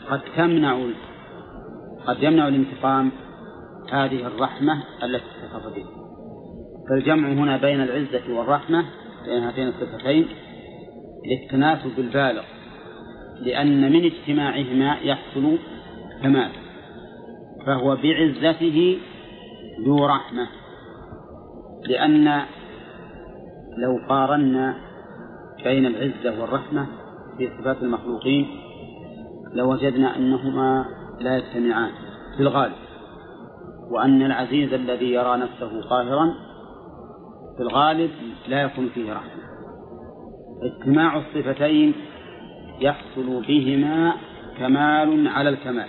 قد يمنع الانتقام هذه الرحمة التي اتصف بها. فالجمع هنا بين العزة والرحمة بين هاتين الصفتين للتناسب البالغ، لأن من اجتماعهما يحصل كمال، فهو بعزته ذو رحمة. لأن لو قارنا بين العزة والرحمة في صفات المخلوقين لوجدنا أنهما لا يجتمعان في الغالب، وأن العزيز الذي يرى نفسه قاهرا في الغالب لا يكون فيه رحمة. اجتماع الصفتين يحصل بهما كمال على الكمال،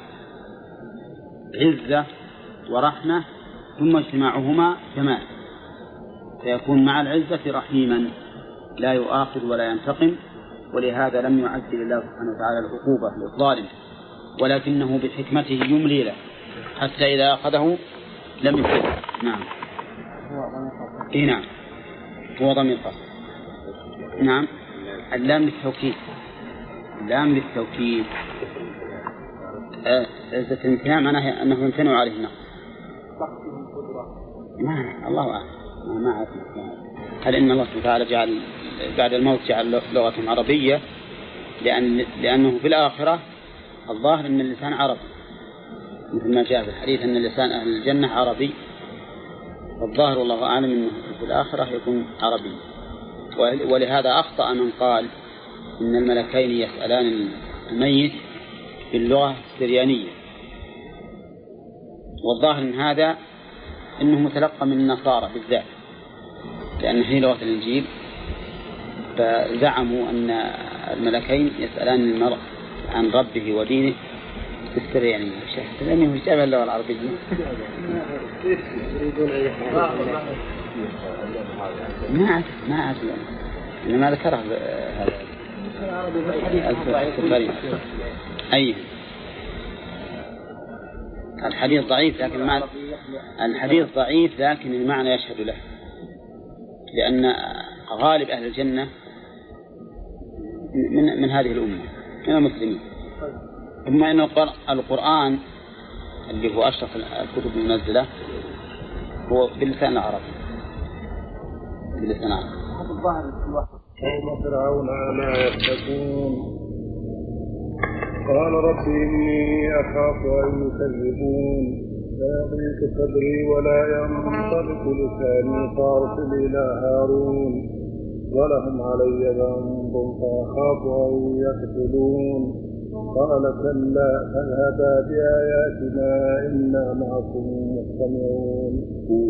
عزة ورحمة، ثم اجتماعهما كمال، فيكون مع العزة رحيما لا يؤاخذ ولا ينتقم. ولهذا لم يعجل الله سبحانه وتعالى العقوبة للظالم، ولكنه بحكمته يملي له حتى إذا أخذه لم يفلته. نعم. نعم، هو ضمير فصل. نعم. اللام للتوكيد، اللام للتوكيد. عزة الامتناع معناه أنه يمتنع عليه النقص. ما الله أعلم، ما أعرف. هل إن الله سبحانه وتعالى جعل بعد الموت جعل لغة عربية لأنه في الآخرة الظاهر أن اللسان عربي، مثل ما جاء في الحديث أن لسان أهل الجنة عربي، والظاهر والله أعلم أنه في الآخرة يكون عربي. ولهذا أخطأ من قال إن الملكين يسألان الميت باللغة السريانية، والظاهر من هذا أنه متلقى من النصارى بالذات، لأن هي لغة الإنجيل، فزعموا أن الملكين يسألان المرء عن ربه ودينه بالسريانية، لأنه يشابه اللغة العربية. ما أعرف إنما ذكره هذا السفري. أي الحديث ضعيف، لكن الحديث ضعيف لكن المعنى يشهد له، لأن غالب أهل الجنة من هذه الأمة من المسلمين. ثم إن القرآن اللي هو أشرف الكتب المنزلة هو باللسان العربي، باللسان العربي. الظاهر الواحد. قوم فرعون ألا يتقون قال رب إني أخاف أن يكذبون فيضيق صدري ولا ينطلق لساني فأرسل إلى هارون ولهم علي ذنب فأخاف أن يقتلون قال كلا فاذهبا بآياتنا إنا معكم مستمعون.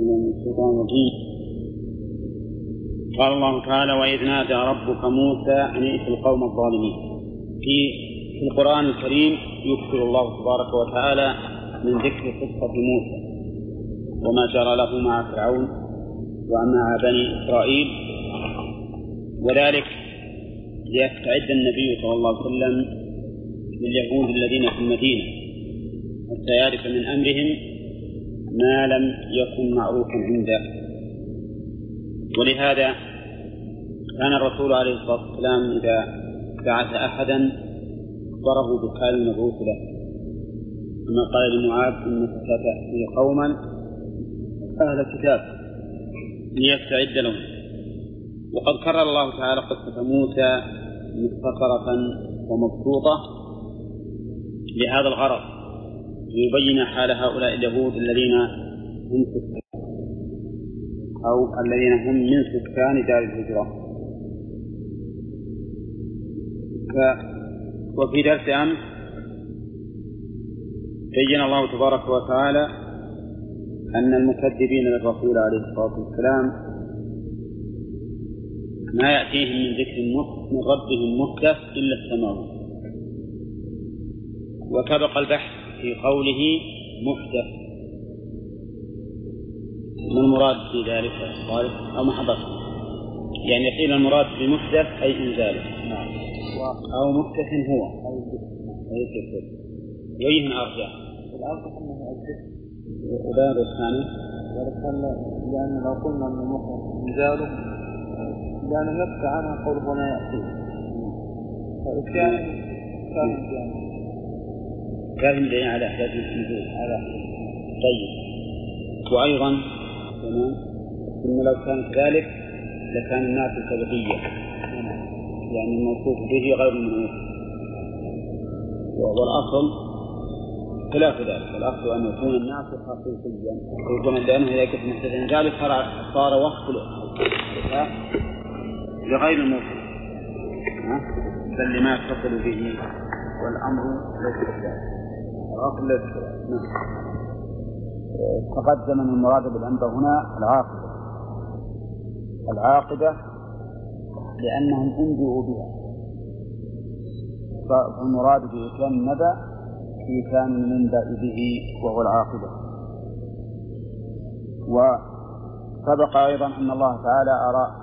قال الله تعالى وإذ نادى ربك موسى أن ائت القوم الظالمين. في القرآن الكريم يكثر الله تبارك وتعالى من ذكر قصة موسى وما جرى له مع فرعون ومع بني إسرائيل، وذلك ليستعد النبي صلى الله عليه وسلم لليهود الذين في المدينة حتى يعرف من أمرهم ما لم يكن معروفا عنده. ولهذا كان الرسول عليه الصلاة والسلام إذا بعث أحدا أخبره بالحال المبعوث له، كما قال لمعاذ إنك ستأتي قوما أهل كتاب ليستعد لهم. وقد كرر الله تعالى قصة موسى مختصرة ومبسوطة لهذا الغرض، ليبين حال هؤلاء اليهود الذين هم سكان أو الذين هم من سكان دار الهجرة. وفي درس أمس بين الله تبارك وتعالى أن المكذبين للرسول عليه الصلاة والسلام ما يأتيهم من ذكر من ربهم محدث إلا استمعوه. وسبق البحث في قوله محدث، ما المراد في ذلك أو محدث؟ يعني قيل المراد بمحدث أي إنزاله أو محدث هو أي كثير وين أرجع الأرجح أنه الذكر وباب الثاني لأن لو قلنا أنه محدث إنزاله لأنه يبقى عنه قوله وما يأتيه فإتيان كاهن دين على أحداث النزول على طيب. وأيضا إن لو كان كذلك لكان الناس الكذبية يعني الموصوف به غير المنوط، والأصل خلاف ذلك. الأصل أن يكون الناس حقيقيا يكون لأنه إذا كنت محدثا ذلك صار وصف لغير الموصوف بل لما يتصل به والأمر ليس كذلك. الأصل ليس كذلك. تقدم من المراد بالأنبا هنا العاقبة لأنهم أنبئوا بها، فالمراد بإتيان النبأ في كان المنبأ به وهو العاقبة. وسبق أيضا أن الله تعالى